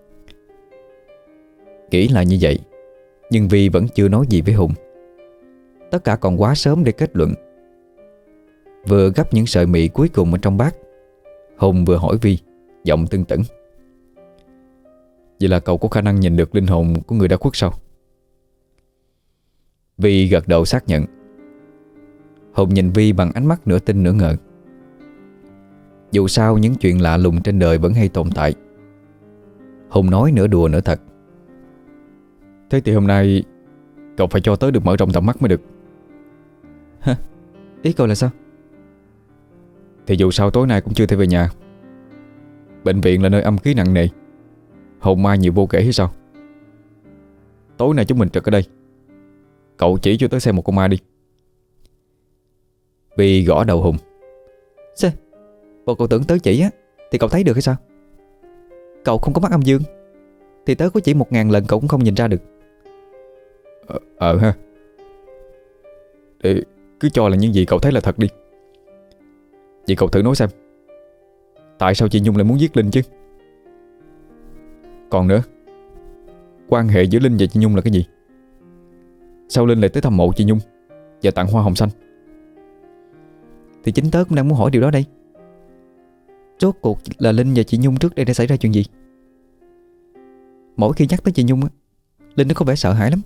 Nghĩ là như vậy, nhưng Vi vẫn chưa nói gì với Hùng. Tất cả còn quá sớm để kết luận. Vừa gấp những sợi mì cuối cùng ở trong bát, Hùng vừa hỏi Vi, giọng tưng tửng. Vậy là cậu có khả năng nhìn được linh hồn của người đã khuất sao? Vi gật đầu xác nhận. Hùng nhìn Vi bằng ánh mắt nửa tin nửa ngờ. Dù sao những chuyện lạ lùng trên đời vẫn hay tồn tại. Hùng nói nửa đùa nửa thật. Thế thì hôm nay cậu phải cho tớ được mở rộng tầm mắt mới được. Hả? Ý cậu là sao? Thì dù sao tối nay cũng chưa thể về nhà. Bệnh viện là nơi âm khí nặng nề, hồn ma nhiều vô kể hay sao? Tối nay chúng mình trực ở đây. Cậu chỉ cho tới xem một con ma đi. Vi gõ đầu Hùng. Sao? Bộ cậu tưởng tớ chỉ á thì cậu thấy được hay sao? Cậu không có mắt âm dương thì tớ có chỉ 1000 lần cậu cũng không nhìn ra được. Ha. Để cứ cho là những gì cậu thấy là thật đi. Vậy cậu thử nói xem, tại sao chị Nhung lại muốn giết Linh chứ? Còn nữa, quan hệ giữa Linh và chị Nhung là cái gì? Sao Linh lại tới thăm mộ chị Nhung và tặng hoa hồng xanh? Thì chính tớ cũng đang muốn hỏi điều đó đây. Rốt cuộc là Linh và chị Nhung trước đây đã xảy ra chuyện gì? Mỗi khi nhắc tới chị Nhung á, Linh nó có vẻ sợ hãi lắm.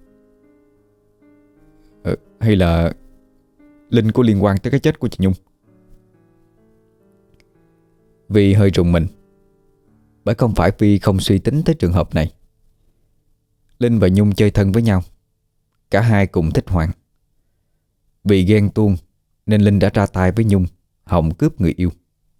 Hay là Linh có liên quan tới cái chết của chị Nhung? Vi hơi rùng mình, bởi không phải Vi không suy tính tới trường hợp này. Linh và Nhung chơi thân với nhau, cả hai cùng thích Hoàng. Vì ghen tuông nên Linh đã ra tay với Nhung, hòng cướp người yêu.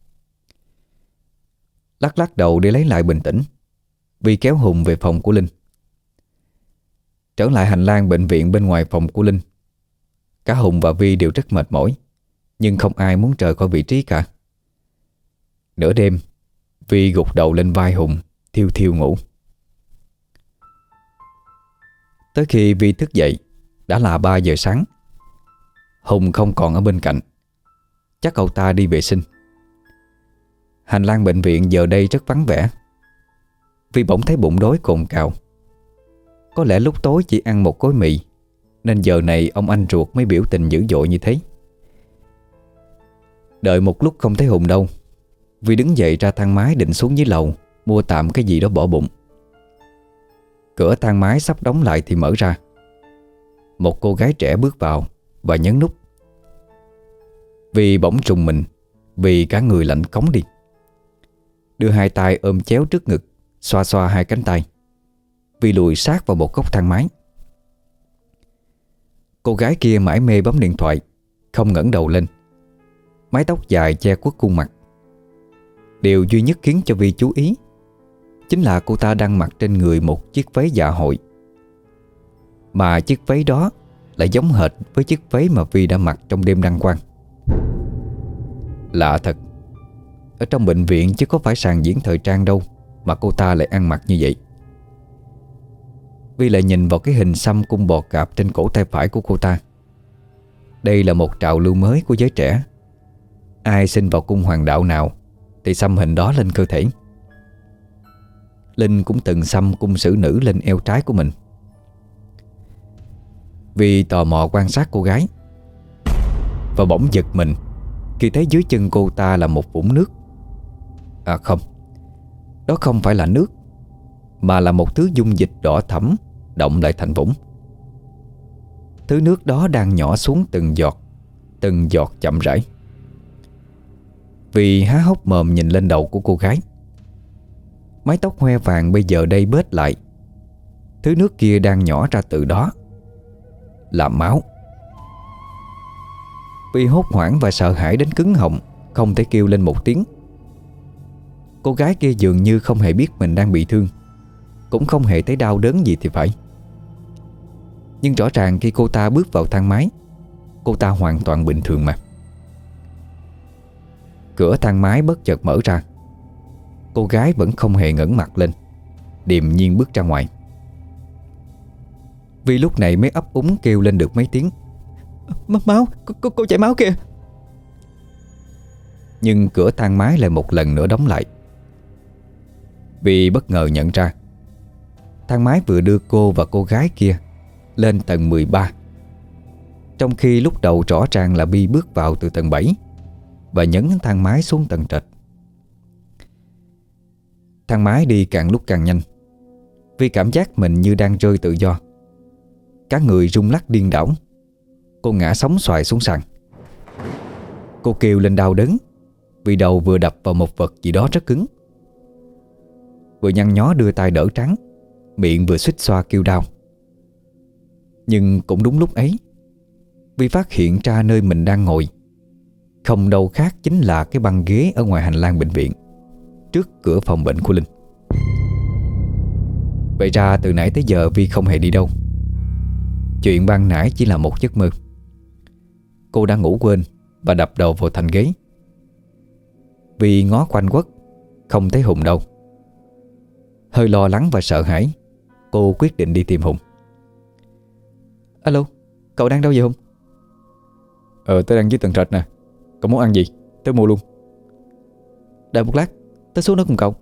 Lắc lắc đầu để lấy lại bình tĩnh, Vi kéo Hùng về phòng của Linh. Trở lại hành lang bệnh viện bên ngoài phòng của Linh, cả Hùng và Vi đều rất mệt mỏi, nhưng không ai muốn rời khỏi vị trí cả. Nửa đêm, Vi gục đầu lên vai Hùng, thiêu thiêu ngủ. Tới khi Vi thức dậy đã là 3 giờ sáng. Hùng không còn ở bên cạnh, chắc cậu ta đi vệ sinh. Hành lang bệnh viện giờ đây rất vắng vẻ. Vi bỗng thấy bụng đói cồn cào. Có lẽ lúc tối chỉ ăn một gói mì, nên giờ này ông anh ruột mới biểu tình dữ dội như thế. Đợi một lúc không thấy Hùng đâu, Vi đứng dậy ra thang máy định xuống dưới lầu mua tạm cái gì đó bỏ bụng. Cửa thang máy sắp đóng lại thì mở ra. Một cô gái trẻ bước vào và nhấn nút. Vi bỗng trùng mình vì cả người lạnh cống đi. Đưa hai tay ôm chéo trước ngực, xoa xoa hai cánh tay. Vi lùi sát vào một góc thang máy. Cô gái kia mải mê bấm điện thoại, không ngẩng đầu lên. Mái tóc dài che khuất khuôn mặt. Điều duy nhất khiến cho Vi chú ý chính là cô ta đang mặc trên người một chiếc váy dạ hội, mà chiếc váy đó lại giống hệt với chiếc váy mà Vi đã mặc trong đêm đăng quang. Lạ thật, ở trong bệnh viện chứ có phải sàn diễn thời trang đâu mà cô ta lại ăn mặc như vậy. Vi lại nhìn vào cái hình xăm cung bò cạp trên cổ tay phải của cô ta. Đây là một trào lưu mới của giới trẻ. Ai xin vào cung hoàng đạo nào thì xăm hình đó lên cơ thể. Linh cũng từng xăm cung xử nữ lên eo trái của mình. Vi tò mò quan sát cô gái và bỗng giật mình khi thấy dưới chân cô ta là một vũng nước. À không, đó không phải là nước, mà là một thứ dung dịch đỏ thẫm động lại thành vũng. Thứ nước đó đang nhỏ xuống từng giọt chậm rãi. Vi há hốc mồm nhìn lên đầu của cô gái. Mái tóc hoe vàng bây giờ đây bết lại. Thứ nước kia đang nhỏ ra từ đó là máu. Vi hốt hoảng và sợ hãi đến cứng họng, không thể kêu lên một tiếng. Cô gái kia dường như không hề biết mình đang bị thương, cũng không hề thấy đau đớn gì thì phải. Nhưng rõ ràng khi cô ta bước vào thang máy, cô ta hoàn toàn bình thường mà. Cửa thang máy bất chợt mở ra. Cô gái vẫn không hề ngẩng mặt lên, điềm nhiên bước ra ngoài. Vi lúc này mới ấp úng kêu lên được mấy tiếng. Máu, cô chảy máu kìa. Nhưng cửa thang máy lại một lần nữa đóng lại. Vi bất ngờ nhận ra thang máy vừa đưa cô và cô gái kia lên tầng 13, trong khi lúc đầu rõ ràng là Bi bước vào từ tầng 7 và nhấn thang máy xuống tầng trệt. Thang máy đi càng lúc càng nhanh. Vi cảm giác mình như đang rơi tự do. Cả người rung lắc điên đảo. Cô ngã sóng xoài xuống sàn. Cô kêu lên đau đớn vì đầu vừa đập vào một vật gì đó rất cứng. Vừa nhăn nhó đưa tay đỡ trắng, miệng vừa xuýt xoa kêu đau. Nhưng cũng đúng lúc ấy, Vi phát hiện ra nơi mình đang ngồi không đâu khác chính là cái băng ghế ở ngoài hành lang bệnh viện, trước cửa phòng bệnh của Linh. Vậy ra từ nãy tới giờ Vi không hề đi đâu. Chuyện ban nãy chỉ là một giấc mơ. Cô đã ngủ quên và đập đầu vào thành ghế. Vi ngó quanh quất, không thấy Hùng đâu. Hơi lo lắng và sợ hãi, cô quyết định đi tìm Hùng. Alo, cậu đang đâu vậy Hùng? Tớ đang dưới tầng trệt nè. Cậu muốn ăn gì? Tớ mua luôn. Đợi một lát, tớ xuống đó cùng cậu.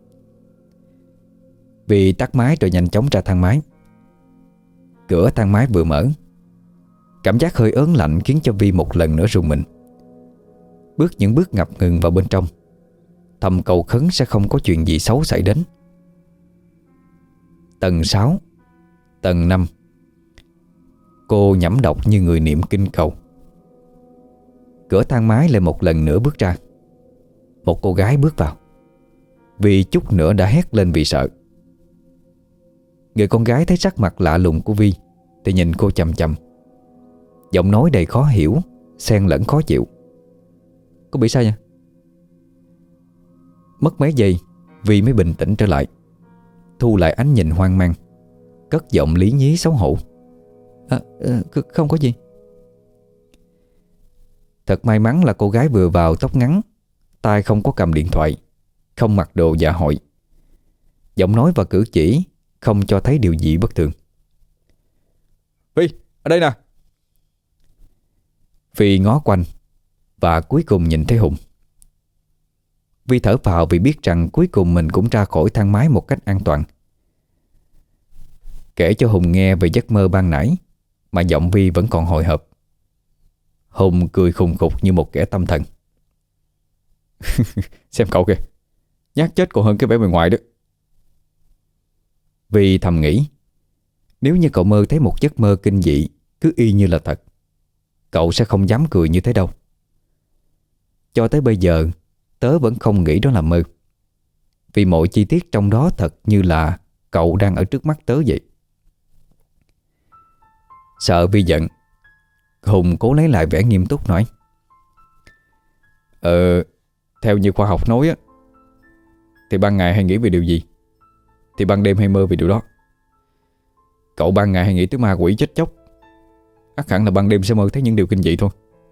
Vi tắt máy rồi nhanh chóng ra thang máy. Cửa thang máy vừa mở, cảm giác hơi ớn lạnh khiến cho Vi một lần nữa rùng mình. Bước những bước ngập ngừng vào bên trong, thầm cầu khấn sẽ không có chuyện gì xấu xảy đến. Tầng 6, tầng 5. Cô nhẩm đọc như người niệm kinh cầu. Cửa thang máy lại một lần nữa bước ra. Một cô gái bước vào. Vi chút nữa đã hét lên vì sợ. Người con gái thấy sắc mặt lạ lùng của Vi thì nhìn cô chằm chằm, giọng nói đầy khó hiểu, xen lẫn khó chịu. Cô bị sao vậy? Mất mấy giây Vi mới bình tĩnh trở lại, thu lại ánh nhìn hoang mang, cất giọng lý nhí xấu hổ. Không có gì. Thật may mắn là cô gái vừa vào tóc ngắn, tay không có cầm điện thoại, không mặc đồ dạ hội. Giọng nói và cử chỉ không cho thấy điều gì bất thường. Vi, ở đây nè. Vi ngó quanh và cuối cùng nhìn thấy Hùng. Vi thở phào vì biết rằng cuối cùng mình cũng ra khỏi thang máy một cách an toàn. Kể cho Hùng nghe về giấc mơ ban nãy mà giọng Vi vẫn còn hồi hộp. Hùng cười khùng khục như một kẻ tâm thần. Xem cậu kìa, nhát chết còn hơn cái vẻ bề ngoài đó. Vi thầm nghĩ, nếu như cậu mơ thấy một giấc mơ kinh dị cứ y như là thật, cậu sẽ không dám cười như thế đâu. Cho tới bây giờ tớ vẫn không nghĩ đó là mơ, vì mọi chi tiết trong đó thật như là cậu đang ở trước mắt tớ vậy. Sợ Vi giận, Hùng cố lấy lại vẻ nghiêm túc nói: Theo như khoa học nói á, thì ban ngày hay nghĩ về điều gì thì ban đêm hay mơ về điều đó. Cậu ban ngày hay nghĩ tới ma quỷ chết chóc, ắt hẳn là ban đêm sẽ mơ thấy những điều kinh dị thôi.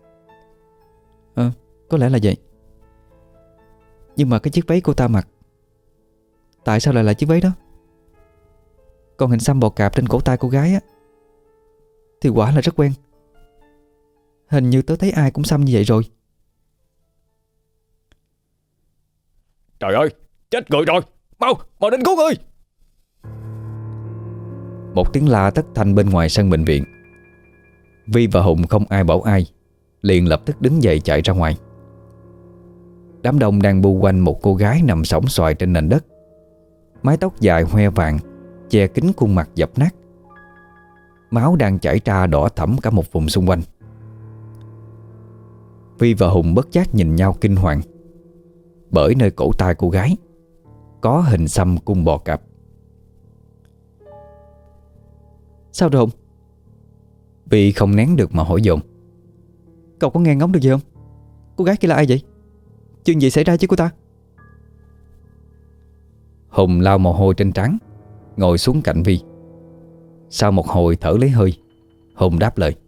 Có lẽ là vậy. Nhưng mà cái chiếc váy cô ta mặc, tại sao lại là chiếc váy đó? Còn hình xăm bò cạp trên cổ tay cô gái á thì quả là rất quen. Hình như tớ thấy ai cũng xăm như vậy rồi. Trời ơi, chết người rồi. Mau đến cứu người. Một tiếng la thất thanh bên ngoài sân bệnh viện. Vi và Hùng không ai bảo ai, liền lập tức đứng dậy chạy ra ngoài. Đám đông đang bu quanh một cô gái nằm sõng xoài trên nền đất, mái tóc dài hoe vàng che kín khuôn mặt dập nát. Máu đang chảy ra đỏ thẫm cả một vùng xung quanh. Vi và Hùng bất giác nhìn nhau kinh hoàng, bởi nơi cổ tay cô gái có hình xăm cung bò cạp. Sao rồi Hùng? Vi không nén được mà hỏi dồn. Cậu có nghe ngóng được gì không? Cô gái kia là ai vậy? Chuyện gì xảy ra chứ cô ta? Hùng lau mồ hôi trên trán, ngồi xuống cạnh Vi. Sau một hồi thở lấy hơi, Hùng đáp lời: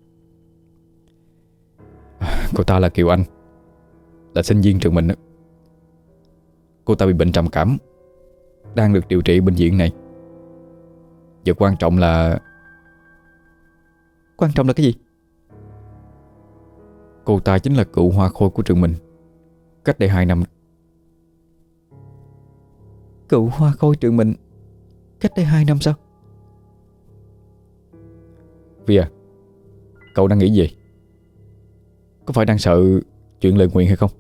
Cô ta là Kiều Anh, là sinh viên trường mình đó. Cô ta bị bệnh trầm cảm, đang được điều trị bệnh viện này. Và quan trọng là... Quan trọng là cái gì? Cô ta chính là cựu hoa khôi của trường mình, cách đây 2 năm. Cựu hoa khôi trường mình cách đây 2 năm sao? Vi à, cậu đang nghĩ gì? Có phải đang sợ chuyện lời nguyền hay không?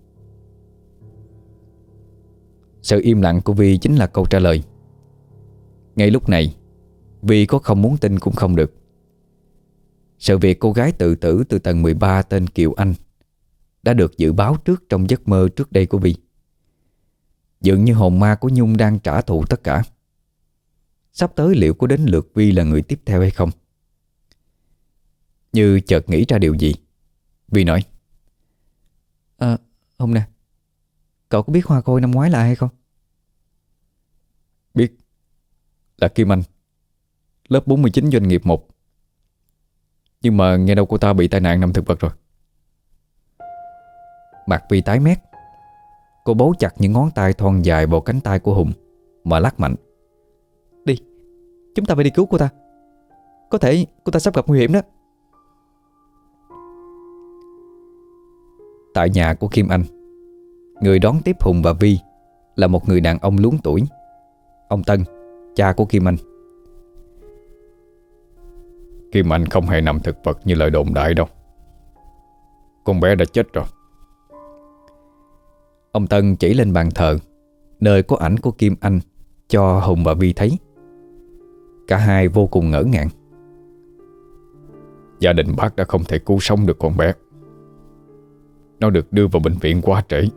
Sự im lặng của Vi chính là câu trả lời. Ngay lúc này, Vi có không muốn tin cũng không được. Sự việc cô gái tự tử từ tầng 13 tên Kiều Anh đã được dự báo trước trong giấc mơ trước đây của Vi. Dường như hồn ma của Nhung đang trả thù tất cả. Sắp tới liệu có đến lượt Vi là người tiếp theo hay không? Như chợt nghĩ ra điều gì, Vi nói: Hùng nè, cậu có biết Hoa Khôi năm ngoái là ai hay không? Biết, là Kim Anh, lớp 49 doanh nghiệp 1. Nhưng mà nghe đâu cô ta bị tai nạn nằm thực vật rồi. Mặt Vi tái mét. Cô bấu chặt những ngón tay thon dài vào cánh tay của Hùng mà lắc mạnh: Đi, chúng ta phải đi cứu cô ta. Có thể cô ta sắp gặp nguy hiểm đó. Tại nhà của Kim Anh, người đón tiếp Hùng và Vi là một người đàn ông luống tuổi, ông Tân, cha của Kim Anh. Kim Anh không hề nằm thực vật như lời đồn đại đâu. Con bé đã chết rồi. Ông Tân chỉ lên bàn thờ, nơi có ảnh của Kim Anh, cho Hùng và Vi thấy. Cả hai vô cùng ngỡ ngàng. Gia đình bác đã không thể cứu sống được con bé. Nó được đưa vào bệnh viện quá trễ.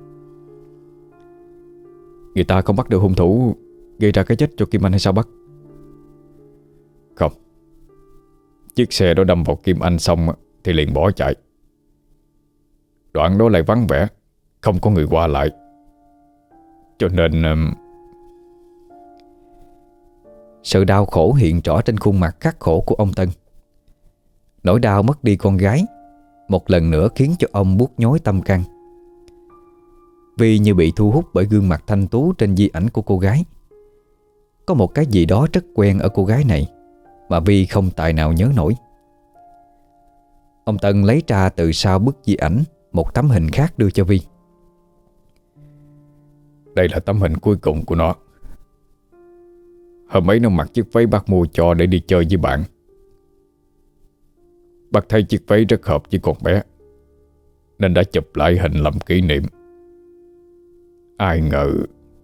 Người ta không bắt được hung thủ gây ra cái chết cho Kim Anh hay sao bác? Không. Chiếc xe đó đâm vào Kim Anh xong thì liền bỏ chạy. Đoạn đó lại vắng vẻ, không có người qua lại. Cho nên sự đau khổ hiện rõ trên khuôn mặt khắc khổ của ông Tân. Nỗi đau mất đi con gái một lần nữa khiến cho ông buốt nhói tâm can. Vi như bị thu hút bởi gương mặt thanh tú trên di ảnh của cô gái. Có một cái gì đó rất quen ở cô gái này mà Vi không tài nào nhớ nổi. Ông Tân lấy ra từ sau bức di ảnh một tấm hình khác đưa cho Vi. đây là tấm hình cuối cùng của nó. Hôm ấy nó mặc chiếc váy bác mua cho để đi chơi với bạn. Bác thấy chiếc váy rất hợp với con bé, nên đã chụp lại hình làm kỷ niệm. Ai ngờ.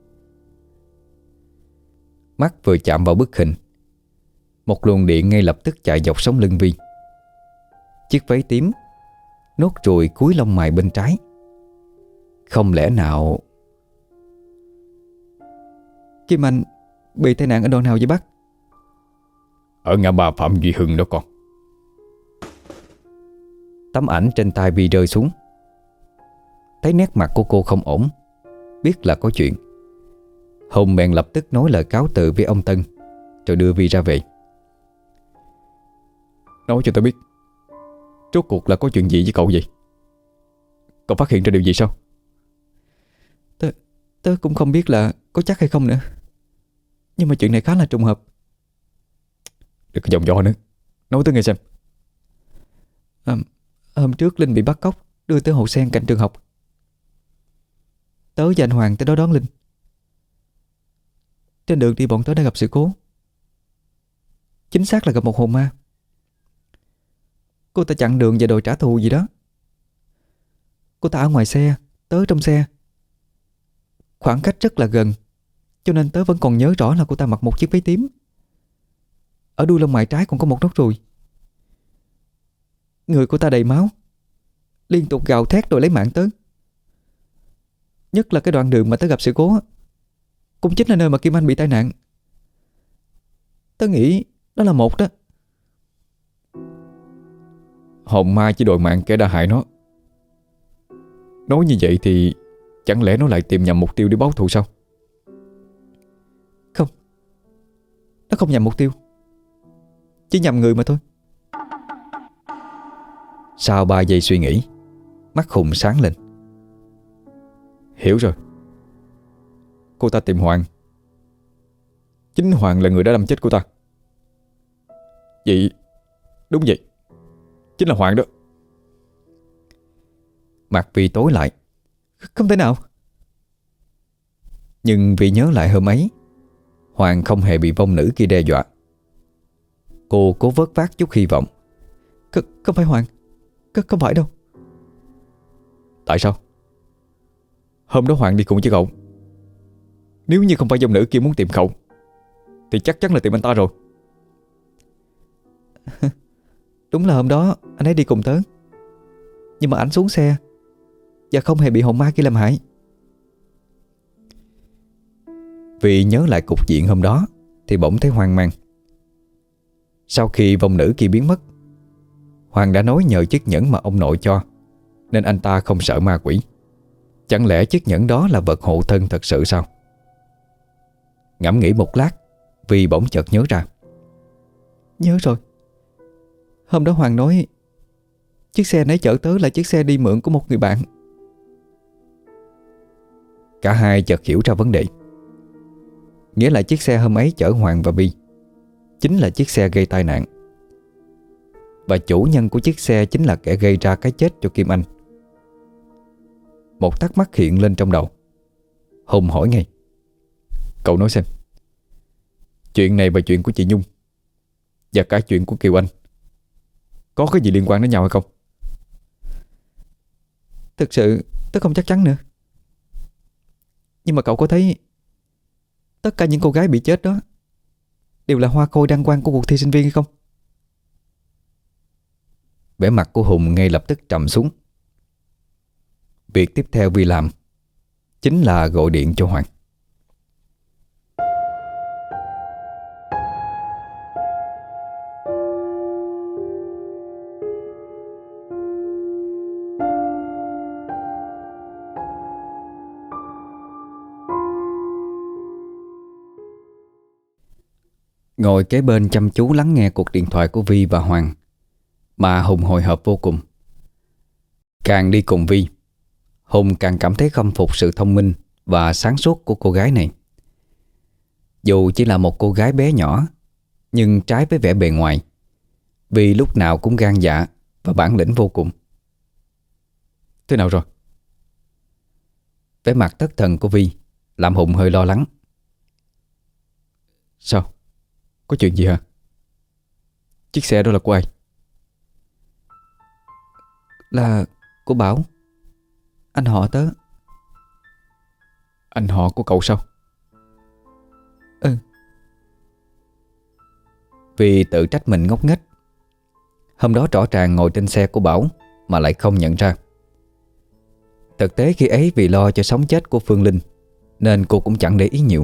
Mắt vừa chạm vào bức hình, một luồng điện ngay lập tức chạy dọc sống lưng Vi. Chiếc váy tím, nốt ruồi cuối lông mày bên trái. Không lẽ nào Kim Anh bị tai nạn ở đoạn nào vậy bác? Ở ngã ba Phạm Duy Hưng đó con. Tấm ảnh trên tay Vi rơi xuống. Thấy nét mặt của cô không ổn, biết là có chuyện. Hùng bèn lập tức nói lời cáo từ với ông Tân, rồi đưa Vi ra về. Nói cho tôi biết, rốt cuộc là có chuyện gì với cậu vậy? Cậu phát hiện ra điều gì sao? Tớ cũng không biết là có chắc hay không nữa. Nhưng mà chuyện này khá là trùng hợp. Đừng có vòng vo nữa, nói tôi nghe xem. Hôm trước Linh bị bắt cóc, đưa tới hồ sen cạnh trường học. Tớ và anh Hoàng tới đó đón Linh. Trên đường đi bọn tớ đã gặp sự cố. Chính xác là gặp một hồn ma. Cô ta chặn đường và đòi trả thù gì đó. Cô ta ở ngoài xe, tớ trong xe. Khoảng cách rất là gần, cho nên tớ vẫn còn nhớ rõ là cô ta mặc một chiếc váy tím. Ở đuôi lông mày trái còn có một nốt ruồi. Người cô ta đầy máu, liên tục gào thét đòi lấy mạng tớ. Nhất là cái đoạn đường mà tớ gặp sự cố á, cũng chính là nơi mà Kim Anh bị tai nạn. Tớ nghĩ đó là một đó. Hồn ma chỉ đòi mạng kẻ đã hại nó. Nói như vậy thì chẳng lẽ nó lại tìm nhầm mục tiêu để báo thù sao? Không, nó không nhầm mục tiêu, chỉ nhầm người mà thôi. Sau 3 giây suy nghĩ, mắt Hùng sáng lên. Hiểu rồi. Cô ta tìm Hoàng. Chính Hoàng là người đã đâm chết cô ta. Vậy, đúng vậy, chính là Hoàng đó. Mặt Vi tối lại. Không thể nào. Nhưng vì nhớ lại hôm ấy, Hoàng không hề bị vong nữ kia đe dọa. Cô cố vớt vát chút hy vọng. Không phải Hoàng, không phải đâu. Tại sao? Hôm đó Hoàng đi cùng với cậu. Nếu như không phải vong nữ kia muốn tìm cậu thì chắc chắn là tìm anh ta rồi. Đúng là hôm đó anh ấy đi cùng tớ, nhưng mà ảnh xuống xe và không hề bị hồn ma kia làm hại. Vì nhớ lại cục diện hôm đó thì bỗng thấy hoang mang. Sau khi vong nữ kia biến mất, Hoàng đã nói nhờ chiếc nhẫn mà ông nội cho, nên anh ta không sợ ma quỷ. Chẳng lẽ chiếc nhẫn đó là vật hộ thân thật sự sao? Ngẫm nghĩ một lát, Vi bỗng chợt nhớ ra. Nhớ rồi. Hôm đó Hoàng nói chiếc xe nãy chở tớ là chiếc xe đi mượn của một người bạn. Cả hai chợt hiểu ra vấn đề. Nghĩa là chiếc xe hôm ấy chở Hoàng và Vi chính là chiếc xe gây tai nạn, và chủ nhân của chiếc xe chính là kẻ gây ra cái chết cho Kim Anh. Một thắc mắc hiện lên trong đầu. Hùng hỏi ngay: Cậu nói xem, chuyện này và chuyện của chị Nhung và cả chuyện của Kiều Anh có cái gì liên quan đến nhau hay không? Thực sự tớ không chắc chắn nữa. Nhưng mà cậu có thấy tất cả những cô gái bị chết đó đều là hoa khôi đăng quang của cuộc thi sinh viên hay không? Vẻ mặt của Hùng ngay lập tức trầm xuống. Việc tiếp theo Vi làm chính là gọi điện cho Hoàng. Ngồi kế bên chăm chú lắng nghe cuộc điện thoại của Vi và Hoàng, mà Hùng hồi hộp vô cùng. Càng đi cùng Vi, Hùng càng cảm thấy khâm phục sự thông minh và sáng suốt của cô gái này. Dù chỉ là một cô gái bé nhỏ, nhưng trái với vẻ bề ngoài, Vi lúc nào cũng gan dạ và bản lĩnh vô cùng. Thế nào rồi? Vẻ mặt thất thần của Vi làm Hùng hơi lo lắng. Sao? Có chuyện gì hả? Chiếc xe đó là của ai? Là của Bảo, anh họ tớ. Anh họ của cậu sao? Ừ. Vi tự trách mình ngốc nghếch. Hôm đó rõ ràng ngồi trên xe của Bảo mà lại không nhận ra. Thực tế khi ấy vì lo cho sống chết của Phương Linh nên cô cũng chẳng để ý nhiều.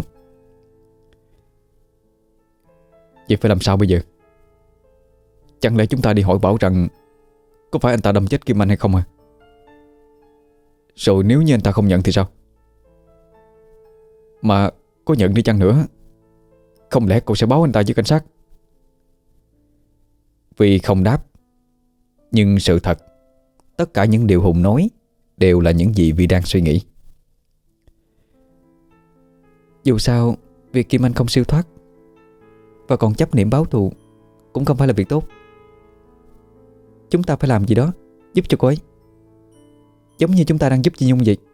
Vậy phải làm sao bây giờ? Chẳng lẽ chúng ta đi hỏi Bảo rằng có phải anh ta đâm chết Kim Anh hay không à? Rồi nếu như anh ta không nhận thì sao? Mà có nhận đi chăng nữa, không lẽ cậu sẽ báo anh ta với cảnh sát? Vi không đáp. Nhưng sự thật, tất cả những điều Hùng nói đều là những gì Vi đang suy nghĩ. Dù sao việc Kim Anh không siêu thoát và còn chấp niệm báo thù cũng không phải là việc tốt. Chúng ta phải làm gì đó giúp cho cô ấy, giống như chúng ta đang giúp chị Nhung vậy.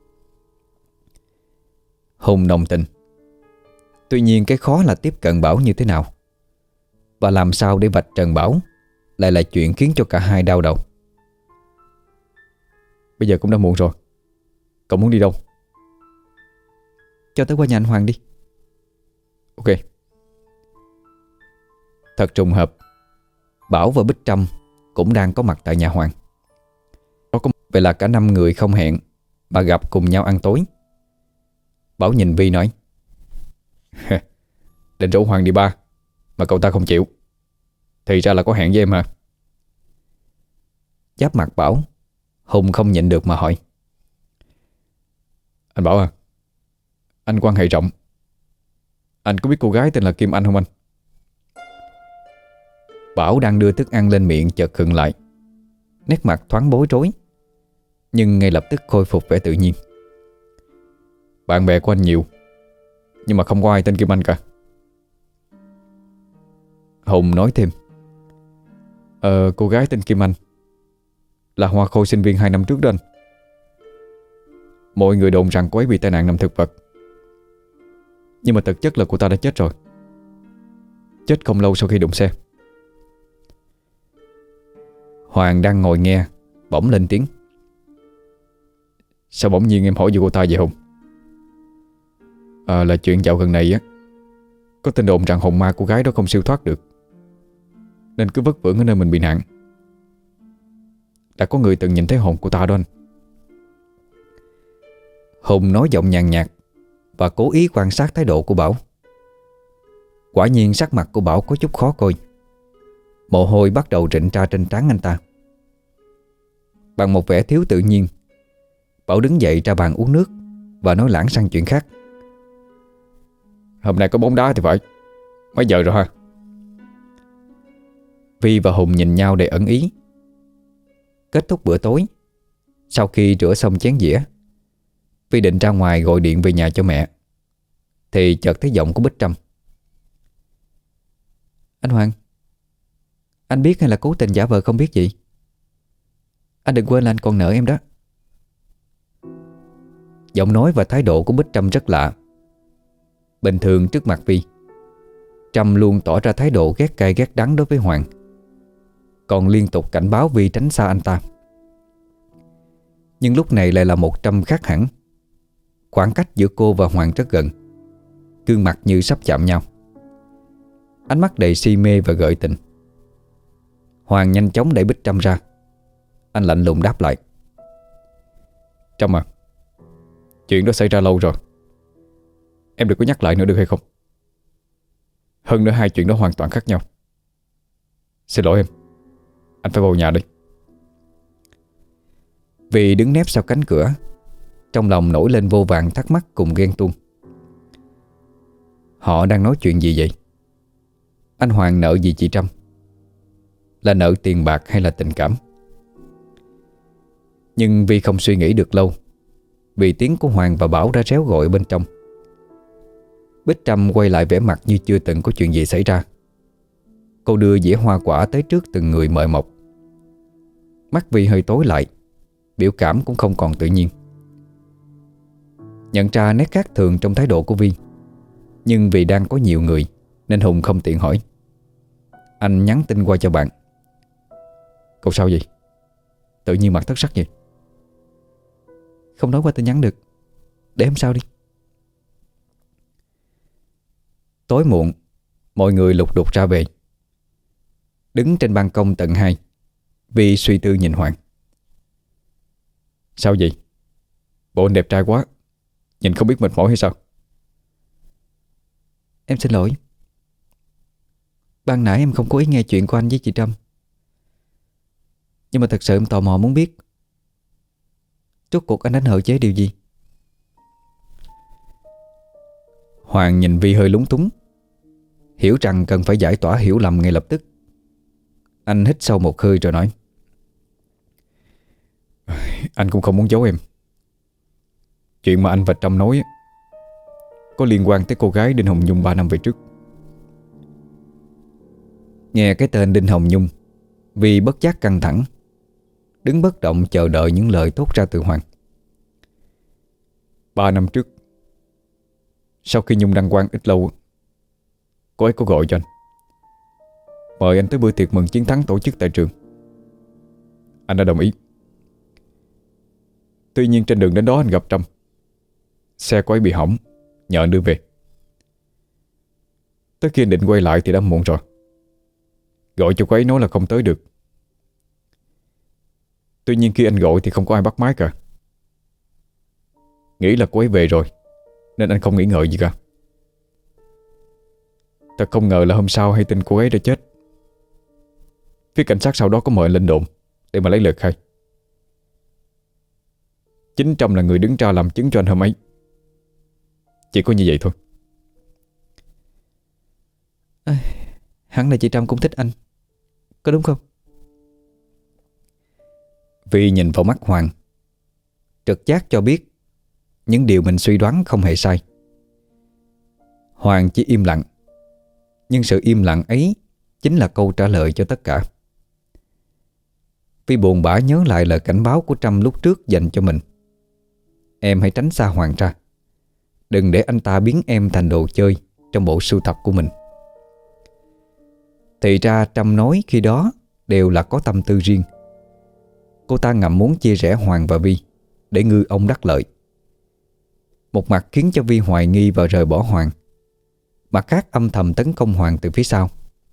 Hùng đồng tình. Tuy nhiên cái khó là tiếp cận Bảo như thế nào, và làm sao để vạch trần Bảo lại là chuyện khiến cho cả hai đau đầu. Bây giờ cũng đã muộn rồi. Cậu muốn đi đâu? Cho tới qua nhà anh Hoàng đi. Ok. Thật trùng hợp, Bảo và Bích Trâm cũng đang có mặt tại nhà Hoàng. Vậy là cả 5 người không hẹn mà gặp cùng nhau ăn tối. Bảo nhìn Vi nói: Định rủ Hoàng đi bar mà cậu ta không chịu, thì ra là có hẹn với em hả? Giáp mặt Bảo, Hùng không nhịn được mà hỏi: Anh Bảo à, anh quan hệ rộng, anh có biết cô gái tên là Kim Anh không anh? Bảo đang đưa thức ăn lên miệng chợt khựng lại, nét mặt thoáng bối rối, nhưng ngay lập tức khôi phục vẻ tự nhiên. Bạn bè của anh nhiều, nhưng mà không có ai tên Kim Anh cả. Hùng nói thêm: Cô gái tên Kim Anh là hoa khôi sinh viên 2 năm trước đó anh. Mọi người đồn rằng cô ấy bị tai nạn nằm thực vật, nhưng mà thực chất là cô ta đã chết rồi. Chết không lâu sau khi đụng xe. Hoàng đang ngồi nghe bỗng lên tiếng: Sao bỗng nhiên em hỏi về cô ta vậy Hùng? Là chuyện dạo gần này á, có tin đồn rằng hồn ma cô gái đó không siêu thoát được, nên cứ vất vưởng ở nơi mình bị nạn. Đã có người từng nhìn thấy hồn của ta đó anh. Hùng nói giọng nhàn nhạt và cố ý quan sát thái độ của Bảo. Quả nhiên sắc mặt của Bảo có chút khó coi. Mồ hôi bắt đầu rịn ra trên trán anh ta. Bằng một vẻ thiếu tự nhiên, Bảo đứng dậy ra bàn uống nước và nói lảng sang chuyện khác. Hôm nay có bóng đá thì phải. Mấy giờ rồi ha? Vi và Hùng nhìn nhau đầy ẩn ý. Kết thúc bữa tối, sau khi rửa xong chén dĩa, Vi định ra ngoài gọi điện về nhà cho mẹ, thì chợt thấy giọng của Bích Trâm. Anh Hoàng, anh biết hay là cố tình giả vờ không biết gì? Anh đừng quên là anh còn nợ em đó. Giọng nói và thái độ của Bích Trâm rất lạ. Bình thường trước mặt Vi, Trâm luôn tỏ ra thái độ ghét cay ghét đắng đối với Hoàng, còn liên tục cảnh báo Vi tránh xa anh ta. Nhưng lúc này lại là một Trâm khác hẳn. Khoảng cách giữa cô và Hoàng rất gần, gương mặt như sắp chạm nhau, ánh mắt đầy si mê và gợi tình. Hoàng nhanh chóng đẩy Bích Trâm ra. Anh lạnh lùng đáp lại. Trâm à, chuyện đó xảy ra lâu rồi, em đừng có nhắc lại nữa được hay không? Hơn nữa hai chuyện đó hoàn toàn khác nhau. Xin lỗi em, anh phải vào nhà đi. Vì đứng nép sau cánh cửa, trong lòng nổi lên vô vàn thắc mắc cùng ghen tuông. Họ đang nói chuyện gì vậy? Anh Hoàng nợ gì chị Trâm? Là nợ tiền bạc hay là tình cảm? Nhưng Vi không suy nghĩ được lâu, vì tiếng của Hoàng và Bảo đã réo gọi bên trong. Bích Trâm quay lại vẻ mặt như chưa từng có chuyện gì xảy ra. Cô đưa dĩa hoa quả tới trước từng người mời mọc. Mắt Vi hơi tối lại, biểu cảm cũng không còn tự nhiên. Nhận ra nét khác thường trong thái độ của Vi, nhưng vì đang có nhiều người nên Hùng không tiện hỏi. Anh nhắn tin qua cho bạn. Cậu sao vậy? Tự nhiên mặt thất sắc vậy? Không nói qua tin nhắn được, để hôm sau đi. Tối muộn, mọi người lục đục ra về. Đứng trên ban công tầng 2, Vi suy tư nhìn Hoàng. Sao vậy? Bộ anh đẹp trai quá, nhìn không biết mệt mỏi hay sao? Em xin lỗi. Ban nãy em không cố ý nghe chuyện của anh với chị Trâm, nhưng mà thật sự em tò mò muốn biết rốt cuộc anh đánh hờ chế điều gì. Hoàng nhìn Vi hơi lúng túng, hiểu rằng cần phải giải tỏa hiểu lầm ngay lập tức. Anh hít sâu một hơi rồi nói. Anh cũng không muốn giấu em. Chuyện mà anh và Trâm nói có liên quan tới cô gái Đinh Hồng Nhung 3 năm về trước. Nghe cái tên Đinh Hồng Nhung, Vi bất giác căng thẳng, đứng bất động chờ đợi những lời thốt ra từ Hoàng. 3 năm trước, sau khi Nhung đăng quang ít lâu, cô ấy có gọi cho anh, mời anh tới bữa tiệc mừng chiến thắng tổ chức tại trường. Anh đã đồng ý. Tuy nhiên trên đường đến đó anh gặp Trâm. Xe cô ấy bị hỏng, nhờ anh đưa về. Tới khi anh định quay lại thì đã muộn rồi. Gọi cho cô ấy nói là không tới được. Tuy nhiên khi anh gọi thì không có ai bắt máy cả. Nghĩ là cô ấy về rồi, nên anh không nghĩ ngợi gì cả. Thật không ngờ là hôm sau hay tin cô ấy đã chết. Phía cảnh sát sau đó có mời anh lên đồn để mà lấy lời khai. Chính Trâm là người đứng ra làm chứng cho anh hôm ấy. Chỉ có như vậy thôi. Hẳn là chị Trâm cũng thích anh, có đúng không? Vi nhìn vào mắt Hoàng, trực giác cho biết những điều mình suy đoán không hề sai. Hoàng chỉ im lặng, nhưng sự im lặng ấy chính là câu trả lời cho tất cả. Vi buồn bã nhớ lại lời cảnh báo của Trâm lúc trước dành cho mình. Em hãy tránh xa Hoàng ra, đừng để anh ta biến em thành đồ chơi trong bộ sưu tập của mình. Thì ra Trâm nói khi đó đều là có tâm tư riêng. Cô ta ngầm muốn chia rẽ Hoàng và Vi để ngư ông đắc lợi. Một mặt khiến cho Vi hoài nghi và rời bỏ Hoàng, mặt khác âm thầm tấn công Hoàng từ phía sau.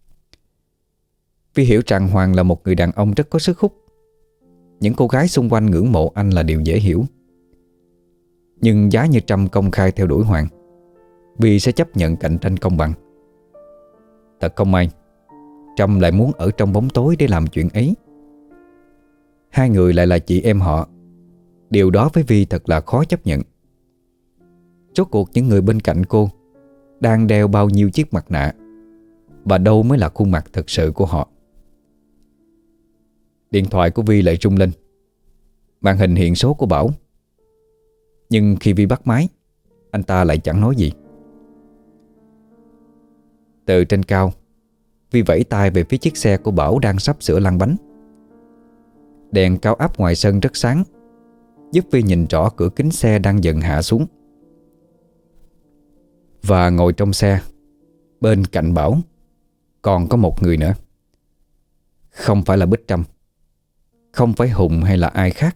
Vi hiểu rằng Hoàng là một người đàn ông rất có sức hút. Những cô gái xung quanh ngưỡng mộ anh là điều dễ hiểu. Nhưng giá như Trâm công khai theo đuổi Hoàng, Vi sẽ chấp nhận cạnh tranh công bằng. Thật không may, Trâm lại muốn ở trong bóng tối để làm chuyện ấy. Hai người lại là chị em họ. Điều đó với Vi thật là khó chấp nhận. Rốt cuộc những người bên cạnh cô đang đeo bao nhiêu chiếc mặt nạ, và đâu mới là khuôn mặt thật sự của họ. Điện thoại của Vi lại rung lên. Màn hình hiện số của Bảo. Nhưng khi Vi bắt máy, anh ta lại chẳng nói gì. Từ trên cao, Vi vẫy tay về phía chiếc xe của Bảo đang sắp sửa lăn bánh. Đèn cao áp ngoài sân rất sáng, giúp Vi nhìn rõ cửa kính xe đang dần hạ xuống. Và ngồi trong xe, bên cạnh Bảo, còn có một người nữa. Không phải là Bích Trâm, không phải Hùng hay là ai khác.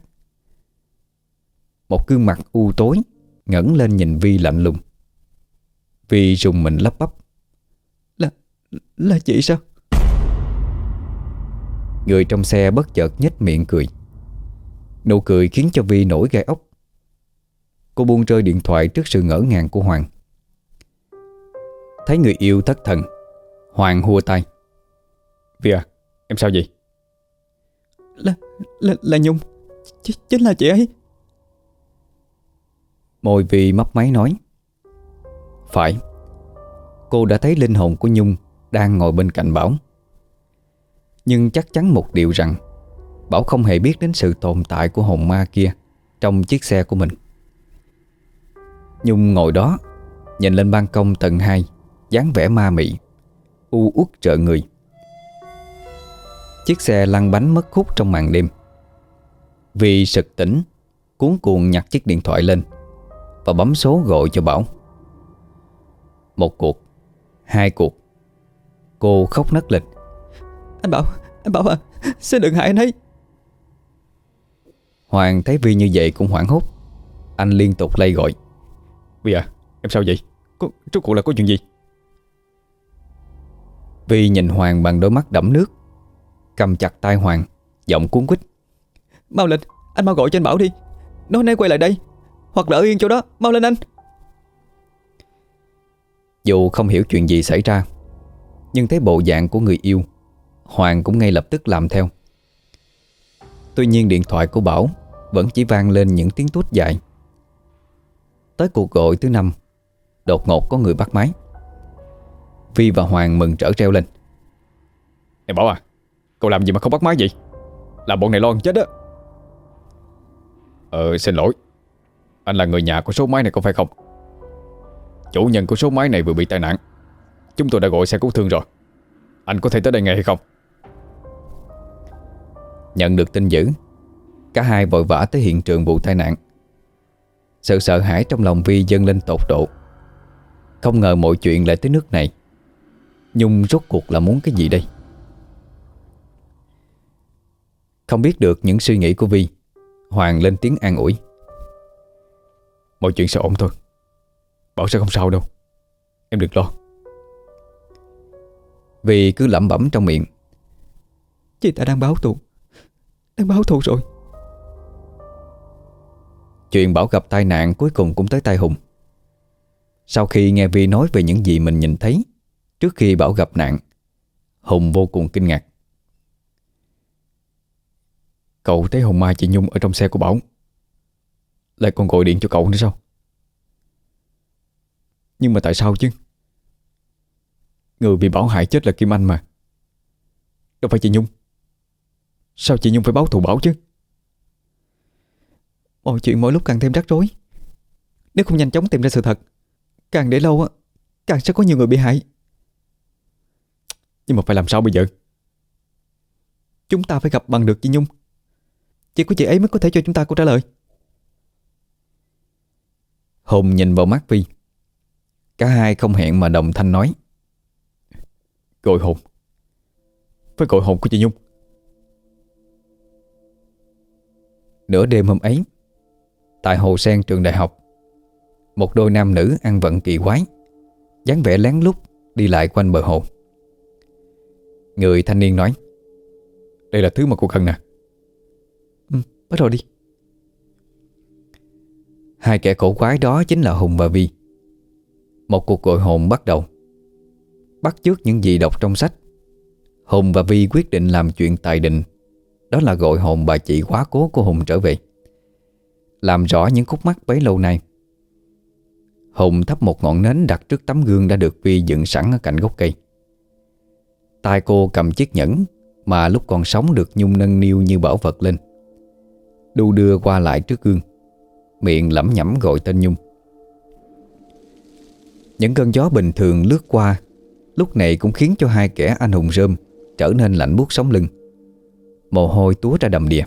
Một gương mặt u tối ngẩng lên nhìn Vi lạnh lùng. Vi rùng mình lắp bắp: Là chị sao? Người trong xe bất chợt nhếch miệng cười. Nụ cười khiến cho Vi nổi gai ốc. Cô buông rơi điện thoại trước sự ngỡ ngàng của Hoàng. Thấy người yêu thất thần, Hoàng hua tay: Vi à, em sao vậy? Là Nhung. Chính là chị ấy. Môi Vi mấp máy nói: Phải. Cô đã thấy linh hồn của Nhung đang ngồi bên cạnh Bảo. Nhưng chắc chắn một điều rằng Bảo không hề biết đến sự tồn tại của hồn ma kia trong chiếc xe của mình. Nhung ngồi đó, nhìn lên ban công tầng 2, dáng vẻ ma mị, u uất rợn người. Chiếc xe lăn bánh mất hút trong màn đêm. Vi sực tỉnh, cuống cuồng nhặt chiếc điện thoại lên và bấm số gọi cho Bảo. Một cuộc, hai cuộc. Cô khóc nấc lên: Anh Bảo à, xin đừng hại anh ấy. Hoàng thấy Vi như vậy cũng hoảng hốt. Anh liên tục lay gọi: Vi à, em sao vậy? Rốt cuộc là có chuyện gì? Vi nhìn Hoàng bằng đôi mắt đẫm nước, cầm chặt tay Hoàng, giọng cuống quýt: Mau lên, anh mau gọi cho anh Bảo đi. Nói anh ấy quay lại đây, hoặc là ở yên chỗ đó. Mau lên anh. Dù không hiểu chuyện gì xảy ra, nhưng thấy bộ dạng của người yêu, Hoàng cũng ngay lập tức làm theo. Tuy nhiên điện thoại của Bảo vẫn chỉ vang lên những tiếng tút dài. Tới cuộc gọi thứ 5, đột ngột có người bắt máy. Vi và Hoàng mừng rỡ reo lên: Nè Bảo à, cậu làm gì mà không bắt máy vậy? Làm bọn này lo chết á. Xin lỗi, anh là người nhà của số máy này có phải không? Chủ nhân của số máy này vừa bị tai nạn. Chúng tôi đã gọi xe cứu thương rồi. Anh có thể tới đây ngay hay không? Nhận được tin dữ, cả hai vội vã tới hiện trường vụ tai nạn. Sự sợ hãi trong lòng Vi dâng lên tột độ. Không ngờ mọi chuyện lại tới nước này. Nhung rốt cuộc là muốn cái gì đây? Không biết được những suy nghĩ của Vi, Hoàng lên tiếng an ủi: Mọi chuyện sẽ ổn thôi. Bảo sẽ không sao đâu. Em đừng lo. Vi cứ lẩm bẩm trong miệng: Chị ta đang báo thù. Đang báo thù rồi. Chuyện Bảo gặp tai nạn cuối cùng cũng tới tai Hùng. Sau khi nghe Vi nói về những gì mình nhìn thấy trước khi Bảo gặp nạn, Hùng vô cùng kinh ngạc. Cậu thấy hồn ma chị Nhung ở trong xe của Bảo, lại còn gọi điện cho cậu nữa sao? Nhưng mà tại sao chứ? Người bị Bảo hại chết là Kim Anh mà, đâu phải chị Nhung. Sao chị Nhung phải báo thù Bảo chứ? Mọi chuyện mỗi lúc càng thêm rắc rối. Nếu không nhanh chóng tìm ra sự thật, càng để lâu càng sẽ có nhiều người bị hại. Nhưng mà phải làm sao bây giờ? Chúng ta phải gặp bằng được chị Nhung. Chỉ có chị ấy mới có thể cho chúng ta câu trả lời. Hùng nhìn vào mắt Vi. Cả hai không hẹn mà đồng thanh nói: Gọi hồn. Phải gọi hồn của chị Nhung. Nửa đêm hôm ấy, tại hồ sen trường đại học, một đôi nam nữ ăn vận kỳ quái, dáng vẻ lén lút đi lại quanh bờ hồ. Người thanh niên nói: Đây là thứ mà cô cần nè. Bắt đầu đi. Hai kẻ cổ quái đó chính là Hùng và Vi. Một cuộc gọi hồn bắt đầu. Bắt chước những gì đọc trong sách, Hùng và Vi quyết định làm chuyện tài đình. Đó là gọi hồn bà chị quá cố của Hùng trở về, làm rõ những khúc mắc bấy lâu nay. Hùng thắp một ngọn nến đặt trước tấm gương đã được Vi dựng sẵn ở cạnh gốc cây. Tay cô cầm chiếc nhẫn mà lúc còn sống được Nhung nâng niu như bảo vật lên, đu đưa qua lại trước gương, miệng lẩm nhẩm gọi tên Nhung. Những cơn gió bình thường lướt qua lúc này cũng khiến cho hai kẻ anh hùng rơm trở nên lạnh buốt sống lưng. Mồ hôi túa ra đầm đìa.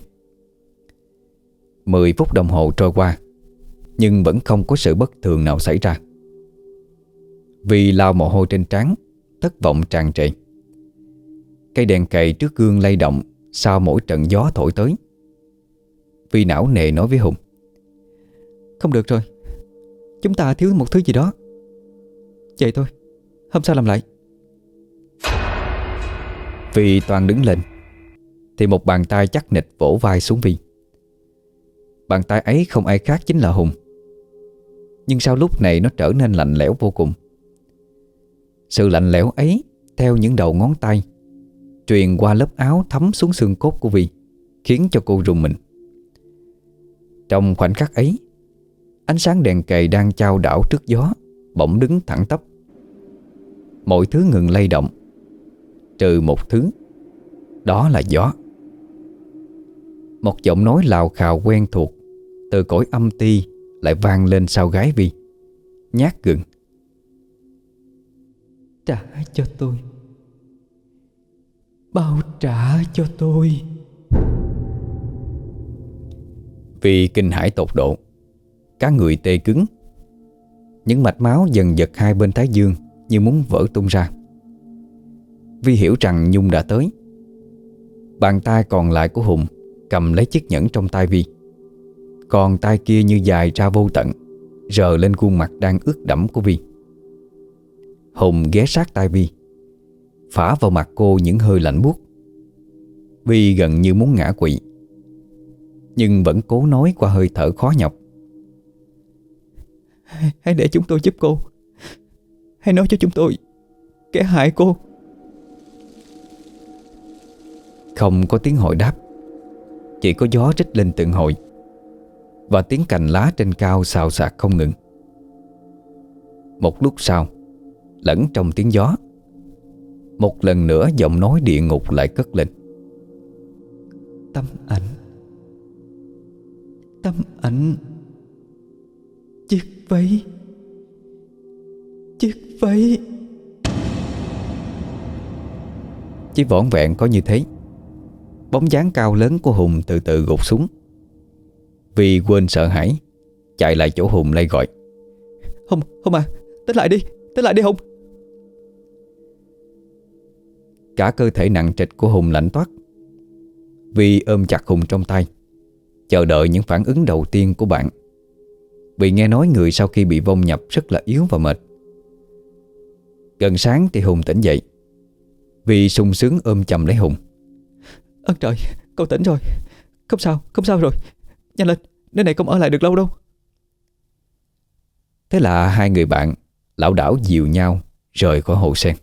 10 phút đồng hồ trôi qua, nhưng vẫn không có sự bất thường nào xảy ra. Vi lau mồ hôi trên trán, thất vọng tràn trề. Cây đèn cầy trước gương lay động sau mỗi trận gió thổi tới. Vi não nề nói với Hùng: Không được rồi, chúng ta thiếu một thứ gì đó. Vậy thôi, hôm sau làm lại. Vi toan đứng lên thì một bàn tay chắc nịch vỗ vai xuống Vi. Bàn tay ấy không ai khác chính là Hùng. Nhưng sau lúc này nó trở nên lạnh lẽo vô cùng. Sự lạnh lẽo ấy theo những đầu ngón tay truyền qua lớp áo thấm xuống xương cốt của Vi, khiến cho cô rùng mình. Trong khoảnh khắc ấy, ánh sáng đèn cầy đang chao đảo trước gió bỗng đứng thẳng tắp. Mọi thứ ngừng lay động, trừ một thứ, đó là gió. Một giọng nói lào khào quen thuộc từ cõi âm ti lại vang lên sau gáy Vi, nhát gừng: Trả cho tôi, bao trả cho tôi. Vi kinh hãi tột độ, cả người tê cứng. Những mạch máu dần dật hai bên thái dương như muốn vỡ tung ra. Vi hiểu rằng Nhung đã tới. Bàn tay còn lại của Hùng cầm lấy chiếc nhẫn trong tay Vi, còn tay kia như dài ra vô tận, rờ lên khuôn mặt đang ướt đẫm của Vi. Hùng ghé sát tai Vi, phả vào mặt cô những hơi lạnh buốt. Vi gần như muốn ngã quỵ, nhưng vẫn cố nói qua hơi thở khó nhọc: Hãy để chúng tôi giúp cô. Hãy nói cho chúng tôi kẻ hại cô. Không có tiếng hồi đáp, chỉ có gió rít lên từng hồi và tiếng cành lá trên cao xào xạc không ngừng. Một lúc sau, lẫn trong tiếng gió, một lần nữa giọng nói địa ngục lại cất lên: Tâm ảnh, tâm ảnh, chiếc váy, chiếc váy. Chỉ vỏn vẹn có như thế, bóng dáng cao lớn của Hùng từ từ gục xuống. Vi quên sợ hãi, chạy lại chỗ Hùng lay gọi: Hùng à, tỉnh lại đi Hùng. Cả cơ thể nặng trịch của Hùng lạnh toát. Vi ôm chặt Hùng trong tay, chờ đợi những phản ứng đầu tiên của bạn. Vì nghe nói người sau khi bị vong nhập rất là yếu và mệt. Gần sáng thì Hùng tỉnh dậy. Vi sung sướng ôm chầm lấy Hùng: Ơn trời, cậu tỉnh rồi. Không sao rồi. Nhanh lên, nơi này không ở lại được lâu đâu. Thế là hai người bạn lảo đảo dìu nhau rời khỏi hồ sen.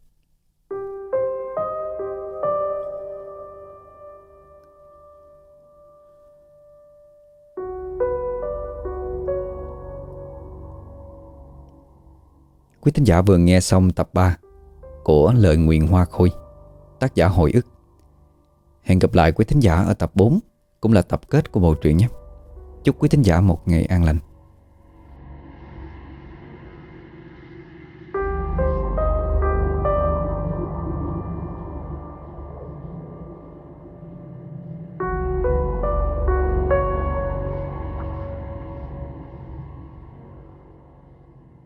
Quý thính giả vừa nghe xong tập 3 của Lời Nguyền Hoa Khôi, tác giả Hồi Ức. Hẹn gặp lại quý thính giả ở tập 4, cũng là tập kết của bộ truyện nhé. Chúc quý thính giả một ngày an lành.